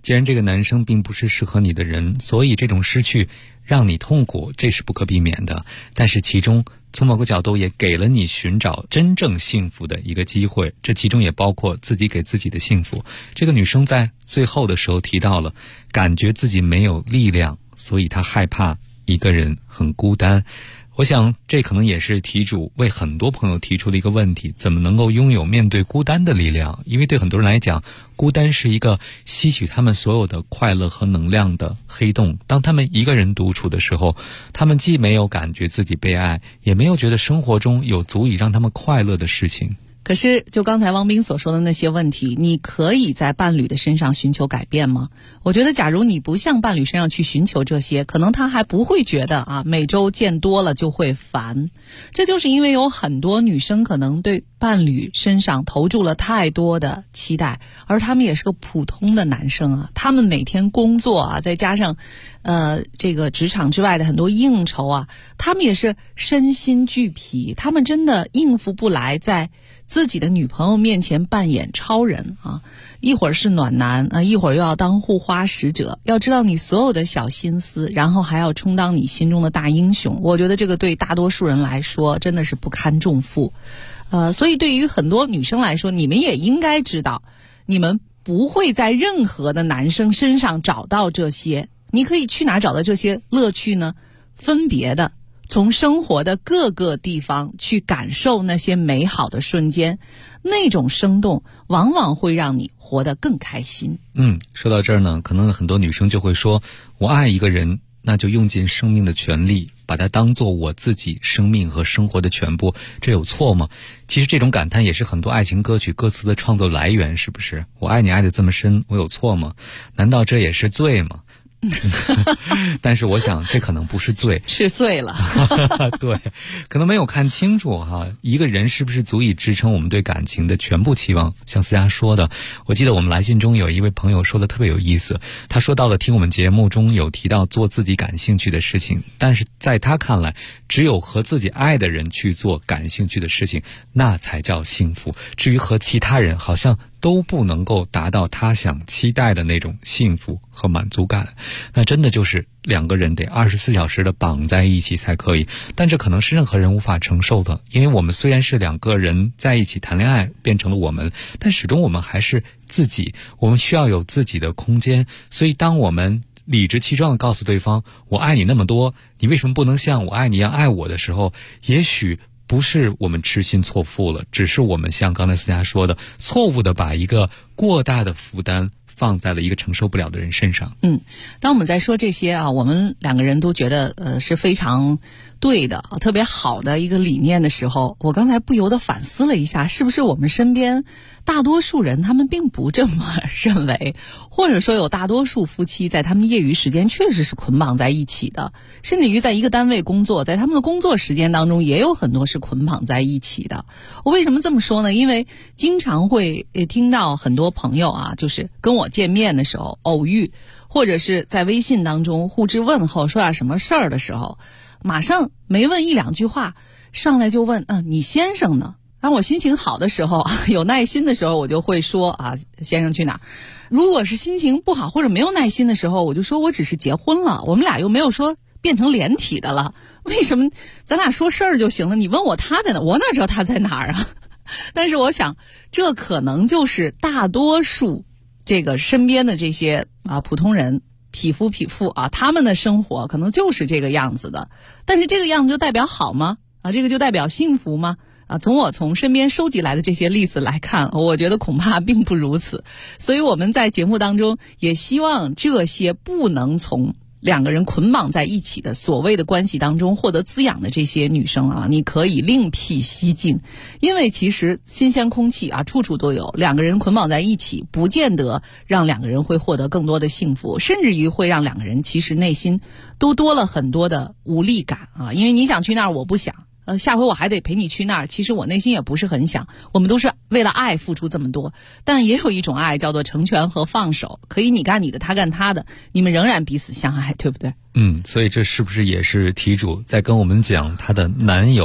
既然这个男生并不是适合你的人，所以这种失去让你痛苦，这是不可避免的。但是其中从某个角度也给了你寻找真正幸福的一个机会，这其中也包括自己给自己的幸福。这个女生在最后的时候提到了，感觉自己没有力量，所以她害怕一个人很孤单。我想这可能也是题主为很多朋友提出的一个问题，怎么能够拥有面对孤单的力量？因为对很多人来讲，孤单是一个吸取他们所有的快乐和能量的黑洞。当他们一个人独处的时候，他们既没有感觉自己被爱，也没有觉得生活中有足以让他们快乐的事情。 可是就刚才汪斌所说的那些问题，你可以在伴侣的身上寻求改变吗？我觉得假如你不向伴侣身上去寻求这些，可能他还不会觉得每周见多了就会烦。这就是因为有很多女生可能对伴侣身上投注了太多的期待，而他们也是个普通的男生他们每天工作再加上这个职场之外的很多应酬他们也是身心俱疲，他们真的应付不来在自己的女朋友面前扮演超人一会儿是暖男一会儿又要当护花使者，要知道你所有的小心思，然后还要充当你心中的大英雄。我觉得这个对大多数人来说真的是不堪重负。所以对于很多女生来说，你们也应该知道，你们不会在任何的男生身上找到这些。你可以去哪找到这些乐趣呢？分别的从生活的各个地方去感受那些美好的瞬间，那种生动往往会让你活得更开心。 说到这儿呢，可能很多女生就会说，我爱一个人，那就用尽生命的全力，把它当做我自己生命和生活的全部，这有错吗？其实这种感叹也是很多爱情歌曲歌词的创作来源，是不是？我爱你爱得这么深，我有错吗？难道这也是罪吗？但是我想这可能不是罪， 是罪了。 对，可能没有看清楚一个人是不是足以支撑我们对感情的全部期望。像思佳说的，我记得我们来信中有一位朋友说的特别有意思，他说到了听我们节目中有提到做自己感兴趣的事情，但是在他看来，只有和自己爱的人去做感兴趣的事情，那才叫幸福。至于和其他人好像都不能够达到他想期待的那种幸福和满足感，那真的就是两个人得24小时的绑在一起才可以。但这可能是任何人无法承受的，因为我们虽然是两个人在一起谈恋爱变成了我们，但始终我们还是自己，我们需要有自己的空间。所以当我们理直气壮地告诉对方我爱你那么多，你为什么不能像我爱你一样爱我的时候，也许不是我们痴心错付了，只是我们像刚才思佳说的，错误的把一个过大的负担放在了一个承受不了的人身上。 当我们在说这些我们两个人都觉得是非常对的特别好的一个理念的时候，我刚才不由得反思了一下，是不是我们身边大多数人他们并不这么认为，或者说有大多数夫妻在他们业余时间确实是捆绑在一起的，甚至于在一个单位工作，在他们的工作时间当中也有很多是捆绑在一起的。我为什么这么说呢？因为经常会听到很多朋友就是跟我见面的时候偶遇，或者是在微信当中互致问候，说点什么事儿的时候，马上没问一两句话，上来就问你先生呢？当我心情好的时候，有耐心的时候，我就会说先生去哪儿。如果是心情不好或者没有耐心的时候，我就说我只是结婚了，我们俩又没有说变成连体的了，为什么咱俩说事儿就行了？你问我他在哪，我哪知道他在哪儿啊？但是我想，这可能就是大多数这个身边的这些普通人匹夫他们的生活可能就是这个样子的。但是这个样子就代表好吗？这个就代表幸福吗？从我从身边收集来的这些例子来看，我觉得恐怕并不如此。所以我们在节目当中也希望这些不能从两个人捆绑在一起的所谓的关系当中获得滋养的这些女生你可以另辟蹊径。因为其实新鲜空气处处都有，两个人捆绑在一起不见得让两个人会获得更多的幸福，甚至于会让两个人其实内心都多了很多的无力感因为你想去那儿我不想，下回我还得陪你去那儿，其实我内心也不是很想。我们都是为了爱付出这么多，但也有一种爱叫做成全和放手，可以你干你的，他干他的，你们仍然彼此相爱，对不对？ 所以这是不是也是题主在跟我们讲他的男友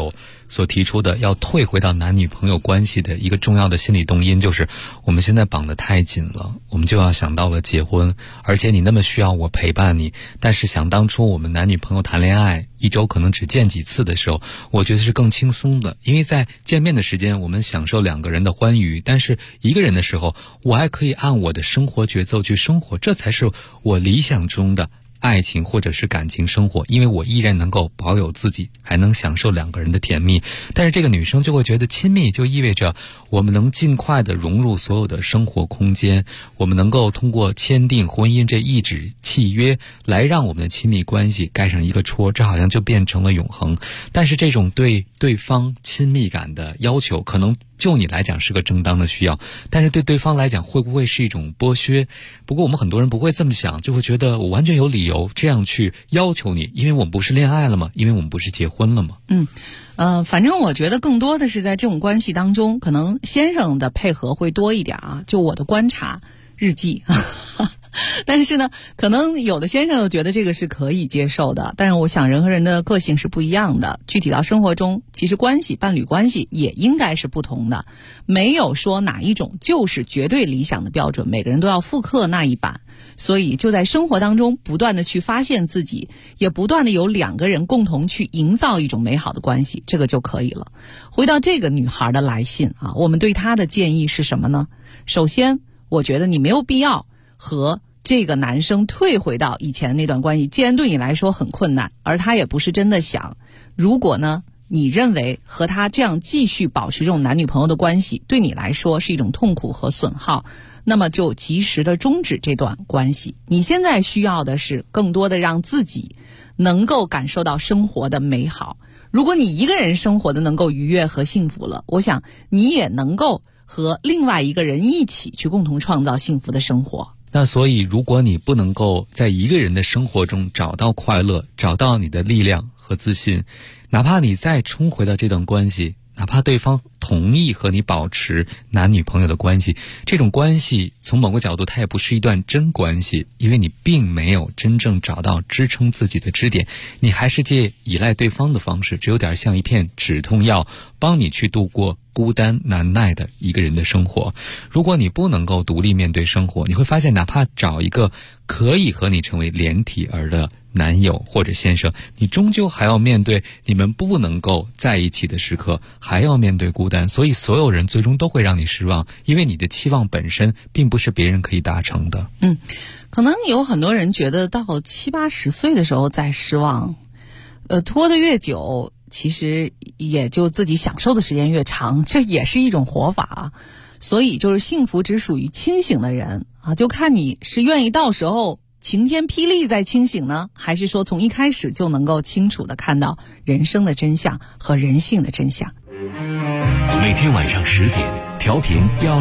所提出的要退回到男女朋友关系的一个重要的心理动因，就是我们现在绑得太紧了，我们就要想到了结婚，而且你那么需要我陪伴你，但是想当初我们男女朋友谈恋爱一周可能只见几次的时候，我觉得是更轻松的，因为在见面的时间我们享受两个人的欢愉，但是一个人的时候我还可以按我的生活节奏去生活，这才是我理想中的爱情或者是感情生活，因为我依然能够保有自己，还能享受两个人的甜蜜。但是这个女生就会觉得亲密就意味着我们能尽快的融入所有的生活空间，我们能够通过签订婚姻这一纸契约来让我们的亲密关系盖上一个戳，这好像就变成了永恒。但是这种对对方亲密感的要求可能就你来讲是个正当的需要，但是对对方来讲会不会是一种剥削？不过我们很多人不会这么想，就会觉得我完全有理由这样去要求你，因为我们不是恋爱了吗？因为我们不是结婚了吗？ 反正我觉得更多的是在这种关系当中，可能先生的配合会多一点啊，就我的观察日记但是呢，可能有的先生又觉得这个是可以接受的，但是我想人和人的个性是不一样的，具体到生活中，其实伴侣关系也应该是不同的，没有说哪一种就是绝对理想的标准，每个人都要复刻那一版。所以就在生活当中不断的去发现自己，也不断的有两个人共同去营造一种美好的关系，这个就可以了。回到这个女孩的来信啊，我们对她的建议是什么呢？首先，我觉得你没有必要和这个男生退回到以前那段关系，既然对你来说很困难，而他也不是真的想，如果呢你认为和他这样继续保持这种男女朋友的关系对你来说是一种痛苦和损耗，那么就及时的终止这段关系。你现在需要的是更多的让自己能够感受到生活的美好。如果你一个人生活的能够愉悦和幸福了，我想你也能够和另外一个人一起去共同创造幸福的生活。 那所以如果你不能够在一个人的生活中找到快乐，找到你的力量和自信，哪怕你再冲回到这段关系，哪怕对方同意和你保持男女朋友的关系，这种关系从某个角度它也不是一段真关系，因为你并没有真正找到支撑自己的支点，你还是借依赖对方的方式，只有点像一片止痛药，帮你去度过孤单难耐的一个人的生活。如果你不能够独立面对生活，你会发现哪怕找一个可以和你成为连体儿的男友或者先生，你终究还要面对你们不能够在一起的时刻，还要面对孤单，所以所有人最终都会让你失望，因为你的期望本身并不是别人可以达成的。 可能有很多人觉得到70、80岁的时候再失望，拖得越久其实也就自己享受的时间越长，这也是一种活法。所以就是幸福只属于清醒的人啊，就看你是愿意到时候晴天霹雳再清醒呢，还是说从一开始就能够清楚地看到人生的真相和人性的真相。 每天晚上10点，调频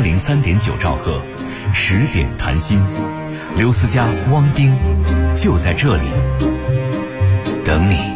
103.9兆赫，10点谈心，刘思佳、汪冰就在这里等你。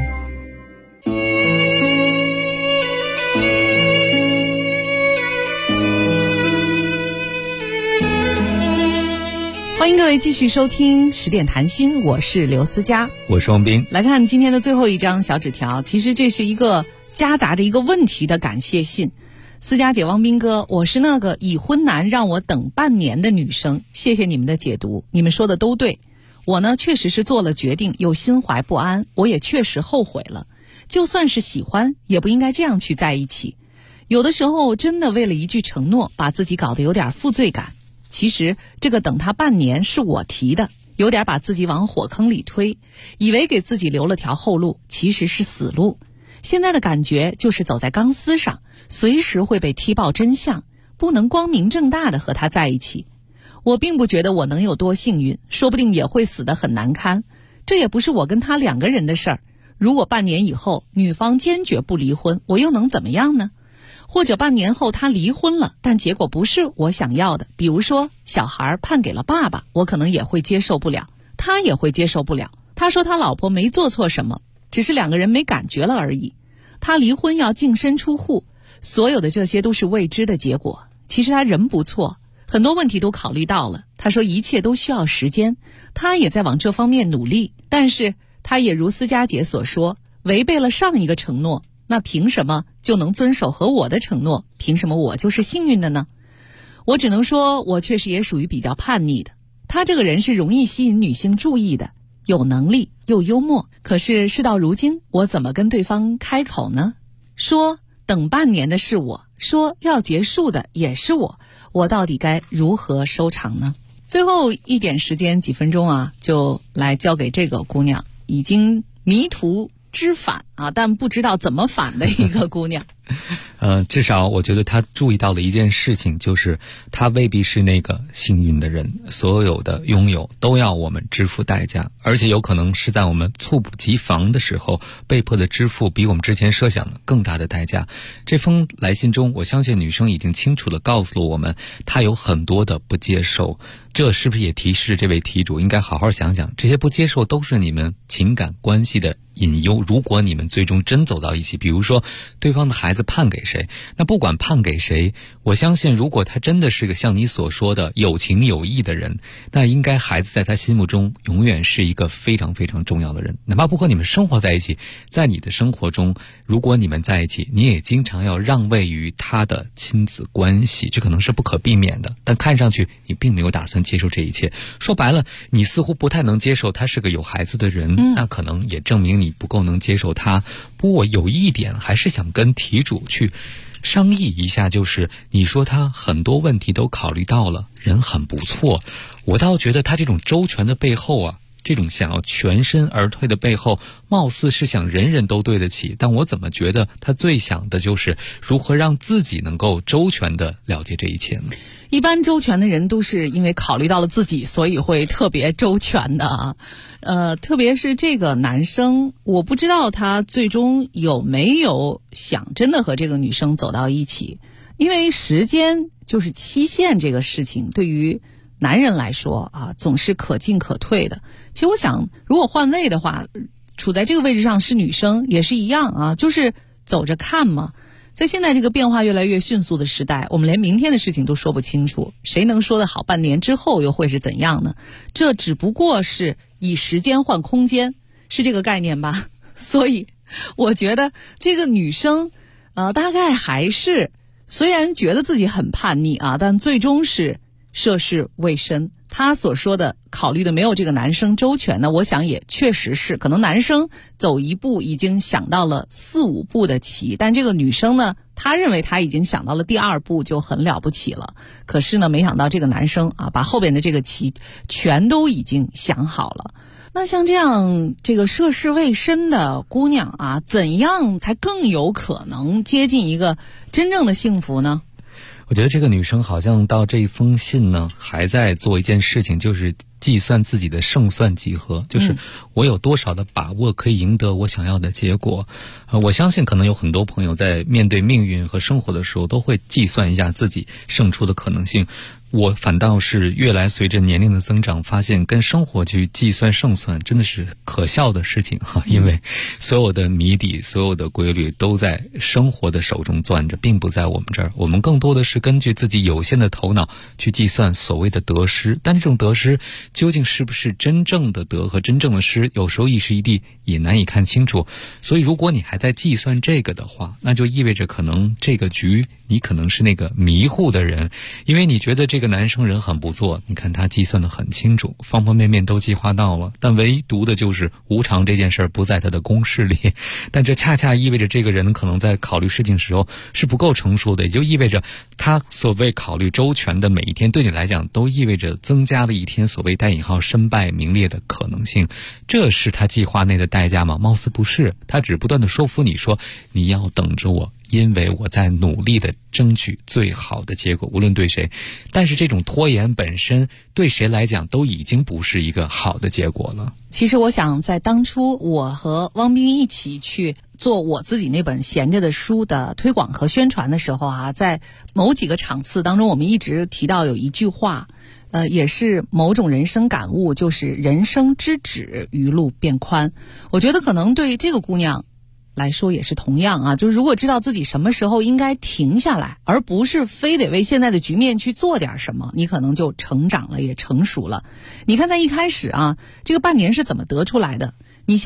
欢迎各位继续收听10点谈心，我是刘思佳， 我是汪冰。 来看今天的最后一张小纸条，其实这是一个夹杂着一个问题的感谢信。思佳姐、汪冰哥，我是那个已婚男让我等半年的女生，谢谢你们的解读，你们说的都对。我呢确实是做了决定，又心怀不安，我也确实后悔了。就算是喜欢，也不应该这样去在一起。有的时候真的为了一句承诺，把自己搞得有点负罪感。其实这个等他半年是我提的，有点把自己往火坑里推，以为给自己留了条后路，其实是死路。现在的感觉就是走在钢丝上，随时会被踢爆真相，不能光明正大的和他在一起。我并不觉得我能有多幸运，说不定也会死得很难堪。这也不是我跟他2个人的事儿。如果半年以后女方坚决不离婚，我又能怎么样呢？或者半年后他离婚了，但结果不是我想要的，比如说小孩判给了爸爸，我可能也会接受不了，他也会接受不了。他说他老婆没做错什么，只是2个人没感觉了而已。他离婚要净身出户，所有的这些都是未知的结果。其实他人不错，很多问题都考虑到了。他说一切都需要时间，他也在往这方面努力，但是他也如思佳姐所说，违背了上一个承诺， 那凭什么就能遵守和我的承诺？凭什么我就是幸运的呢？我只能说，我确实也属于比较叛逆的。他这个人是容易吸引女性注意的，有能力又幽默。可是事到如今，我怎么跟对方开口呢？说等半年的是我，说要结束的也是我到底该如何收场呢？最后一点时间，几分钟啊，就来交给这个姑娘，已经迷途知返啊，但不知道怎么返的一个姑娘。 至少我觉得她注意到了一件事情，就是她未必是那个幸运的人，所有的拥有都要我们支付代价，而且有可能是在我们猝不及防的时候被迫的支付比我们之前设想的更大的代价。这封来信中，我相信女生已经清楚地告诉了我们，她有很多的不接受。这是不是也提示这位题主应该好好想想，这些不接受都是你们情感关系的隐忧。如果你们最终真走到一起，比如说对方的孩子判给谁，那不管判给谁，我相信如果他真的是个像你所说的有情有义的人，那应该孩子在他心目中永远是一个非常非常重要的人。哪怕不和你们生活在一起，在你的生活中，如果你们在一起，你也经常要让位于他的亲子关系，这可能是不可避免的，但看上去你并没有打算接受这一切。说白了，你似乎不太能接受他是个有孩子的人，那可能也证明你不够能接受他。不过我有一点还是想跟题主去商议一下，就是你说他很多问题都考虑到了，人很不错，我倒觉得他这种周全的背后啊，这种想要全身而退的背后，貌似是想人人都对得起，但我怎么觉得他最想的就是如何让自己能够周全的了解这一切呢？ 一般周全的人都是因为考虑到了自己，所以会特别周全的啊。特别是这个男生，我不知道他最终有没有想真的和这个女生走到一起，因为时间就是期限这个事情，对于男人来说啊，总是可进可退的。其实我想，如果换位的话，处在这个位置上是女生也是一样啊，就是走着看嘛。在现在这个变化越来越迅速的时代，我们连明天的事情都说不清楚，谁能说得好半年之后又会是怎样呢？这只不过是以时间换空间，是这个概念吧？所以我觉得这个女生大概还是虽然觉得自己很叛逆啊，但最终是涉世未深。他所说的考虑的没有这个男生周全呢，我想也确实是，可能男生走一步已经想到了4、5步的棋，但这个女生呢，她认为她已经想到了第2步就很了不起了。可是呢，没想到这个男生啊，把后边的这个棋全都已经想好了。那像这样这个涉世未深的姑娘啊，怎样才更有可能接近一个真正的幸福呢？ 我觉得这个女生好像到这封信呢，还在做一件事情，就是计算自己的胜算几何，就是我有多少的把握可以赢得我想要的结果。我相信可能有很多朋友在面对命运和生活的时候，都会计算一下自己胜出的可能性。我反倒是越来随着年龄的增长，发现跟生活去计算胜算真的是可笑的事情哈，因为所有的谜底、所有的规律都在生活的手中攥着，并不在我们这儿。我们更多的是根据自己有限的头脑去计算所谓的得失，但这种得失究竟是不是真正的得和真正的失，有时候一时一地也难以看清楚。所以如果你还在计算这个的话，那就意味着可能这个局你可能是那个迷糊的人，因为你觉得这个男生人很不错，你看他计算得很清楚，方方面面都计划到了，但唯独的就是无常这件事不在他的公式里。但这恰恰意味着这个人可能在考虑事情时候是不够成熟的，也就意味着他所谓考虑周全的每一天，对你来讲都意味着增加了一天所谓带引号身败名裂的可能性。这是他计划内的代价吗？貌似不是，他只不断的说服你说你要等着我，因为我在努力的争取最好的结果，无论对谁。但是这种拖延本身对谁来讲都已经不是一个好的结果了。 其实我想在当初我和汪斌一起去做我自己那本闲着的书的推广和宣传的时候啊，在某几个场次当中，我们一直提到有一句话，也是某种人生感悟，就是人生之止，余路变宽。我觉得可能对这个姑娘来说也是同样啊，就是如果知道自己什么时候应该停下来，而不是非得为现在的局面去做点什么，你可能就成长了，也成熟了。你看在一开始啊，这个半年是怎么得出来的？你现在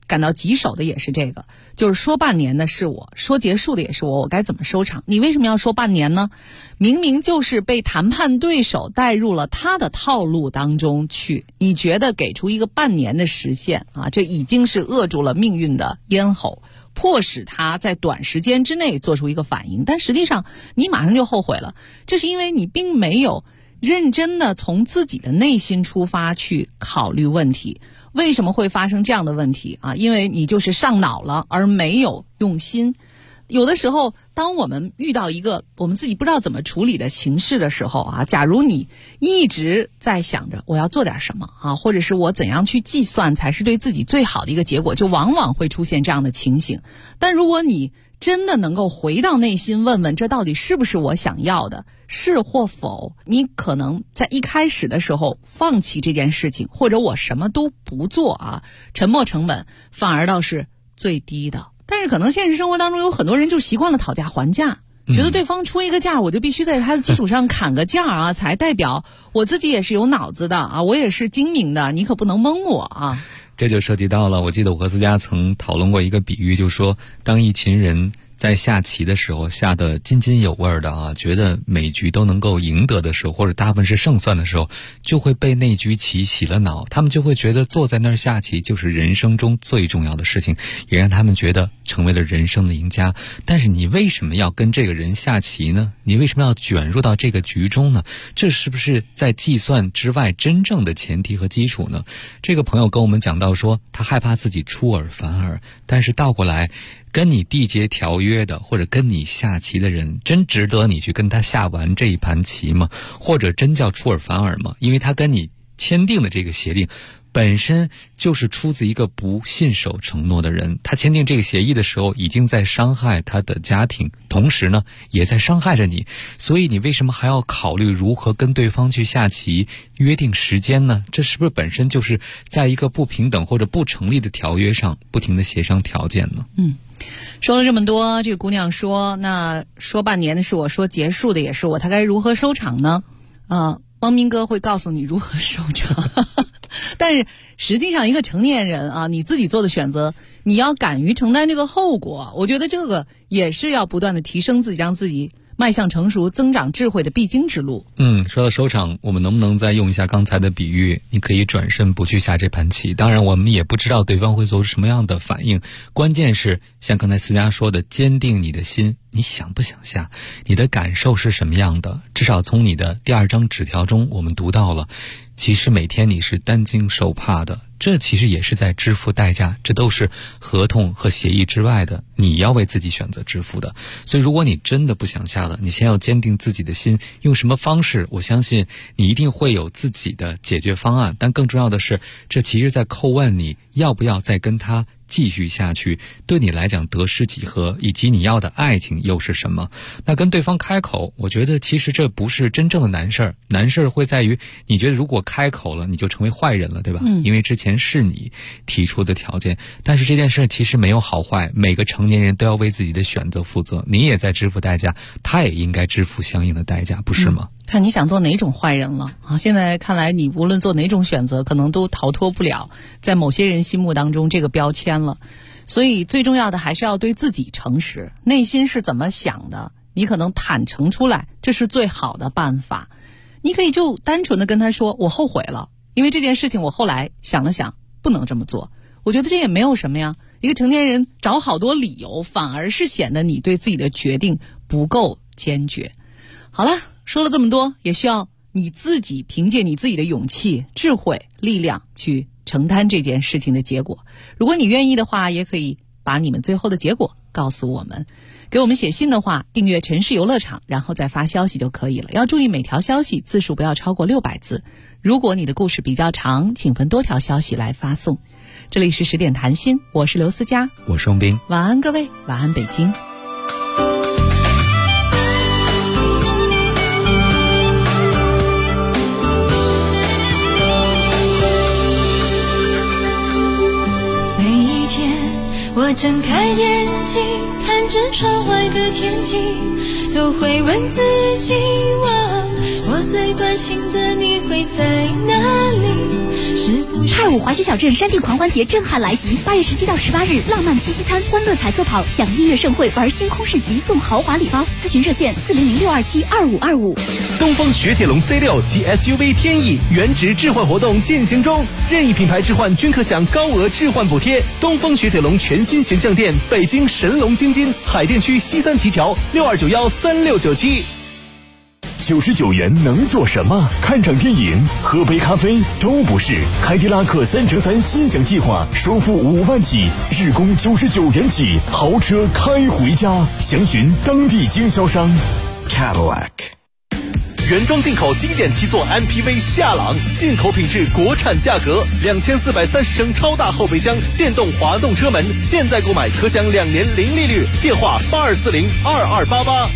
感到棘手的也是这个，就是说半年的是我，说结束的也是我该怎么收场？你为什么要说半年呢？明明就是被谈判对手带入了他的套路当中去，你觉得给出一个半年的时限啊，这已经是扼住了命运的咽喉，迫使他在短时间之内做出一个反应，但实际上你马上就后悔了，这是因为你并没有认真的从自己的内心出发去考虑问题。为什么会发生这样的问题啊？因为你就是上脑了，而没有用心。有的时候当我们遇到一个我们自己不知道怎么处理的情势的时候啊，假如你一直在想着我要做点什么啊，或者是我怎样去计算才是对自己最好的一个结果，就往往会出现这样的情形。但如果你真的能够回到内心问问这到底是不是我想要的，是或否，你可能在一开始的时候放弃这件事情，或者我什么都不做啊，沉没成本反而倒是最低的。但是可能现实生活当中有很多人就习惯了讨价还价，觉得对方出一个价我就必须在他的基础上砍个价啊，才代表我自己也是有脑子的啊，我也是精明的，你可不能蒙我啊。 这就涉及到了，我记得我和思佳曾讨论过一个比喻，就是说当一群人在下棋的时候下得津津有味的啊，觉得每局都能够赢得的时候，或者大部分是胜算的时候，就会被那局棋洗了脑，他们就会觉得坐在那儿下棋就是人生中最重要的事情，也让他们觉得成为了人生的赢家。但是你为什么要跟这个人下棋呢？你为什么要卷入到这个局中呢？这是不是在计算之外真正的前提和基础呢？这个朋友跟我们讲到说，他害怕自己出尔反尔，但是倒过来跟你缔结条约的或者跟你下棋的人，真值得你去跟他下完这一盘棋吗？或者真叫出尔反尔吗？因为他跟你签订的这个协定本身就是出自一个不信守承诺的人，他签订这个协议的时候已经在伤害他的家庭，同时呢也在伤害着你，所以你为什么还要考虑如何跟对方去下棋，约定时间呢？这是不是本身就是在一个不平等或者不成立的条约上不停的协商条件呢？ 说了这么多，这个姑娘说，那说半年的是我，说结束的也是我，她该如何收场呢？汪明哥会告诉你如何收场但是实际上一个成年人啊，你自己做的选择，你要敢于承担这个后果，我觉得这个也是要不断的提升自己，让自己迈向成熟增长智慧的必经之路。 说到收场，我们能不能再用一下刚才的比喻，你可以转身不去下这盘棋，当然我们也不知道对方会做出什么样的反应，关键是像刚才思佳说的，坚定你的心，你想不想下，你的感受是什么样的。至少从你的第2张纸条中我们读到了，其实每天你是担惊受怕的，这其实也是在支付代价，这都是合同和协议之外的，你要为自己选择支付的。所以如果你真的不想下了，你先要坚定自己的心，用什么方式，我相信你一定会有自己的解决方案，但更重要的是，这其实在叩问你要不要再跟他继续下去，对你来讲得失几何，以及你要的爱情又是什么。那跟对方开口，我觉得其实这不是真正的难事儿，难事儿会在于你觉得如果开口了你就成为坏人了，对吧？因为之前是你提出的条件，但是这件事其实没有好坏，每个成年人都要为自己的选择负责，你也在支付代价，他也应该支付相应的代价，不是吗？ 看你想做哪种坏人了啊！现在看来，你无论做哪种选择，可能都逃脱不了在某些人心目当中这个标签了。所以最重要的还是要对自己诚实，内心是怎么想的，你可能坦诚出来，这是最好的办法。你可以就单纯的跟他说，我后悔了，因为这件事情我后来想了想，不能这么做。我觉得这也没有什么呀，一个成年人找好多理由，反而是显得你对自己的决定不够坚决。好了，说了这么多，也需要你自己凭借你自己的勇气、智慧、力量去承担这件事情的结果。如果你愿意的话，也可以把你们最后的结果告诉我们。给我们写信的话，订阅城市游乐场，然后再发消息就可以了。要注意每条消息字数不要超过600字。如果你的故事比较长，请分多条消息来发送。这里是10点谈心，我是刘思佳， 我是翁斌。 晚安各位，晚安北京。 我睁开眼睛，看着窗外的天气，都会问自己，我我最关心的你会在哪里？是不是太武滑雪小镇山地狂欢节震撼来袭，8月17到18日，浪漫七夕餐、欢乐彩色跑，享音乐盛会，玩星空市集，送豪华礼包。咨询热线400-627-2525。 东风雪铁龙 C6 及 SUV 天翼原值置换活动进行中，任意品牌置换均可享高额置换补贴。东风雪铁龙全新形象店，北京神龙京津海淀区西三旗桥62913697。 99元能做什么？看场电影、喝杯咖啡都不是。凯迪拉克3乘3心想计划，首付5万起，日供99元起，豪车开回家。详询当地经销商。 Cadillac。 原装进口经典7座 MPV 夏朗，进口品质，国产价格，2430升超大后备箱，电动滑动车门，现在购买可享2年零利率。电话82402288。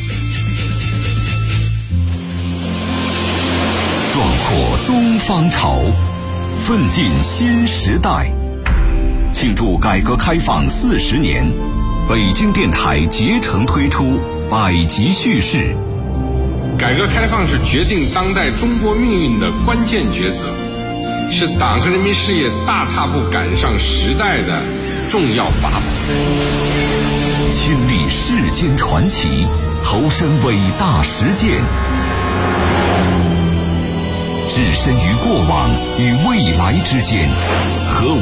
壮阔东方潮，奋进新时代。庆祝改革开放40年，北京电台竭诚推出百集叙事。 改革开放是决定当代中国命运的关键抉择，是党和人民事业大踏步赶上时代的重要法宝。 亲历世间传奇，投身伟大实践，置身于过往与未来之间，和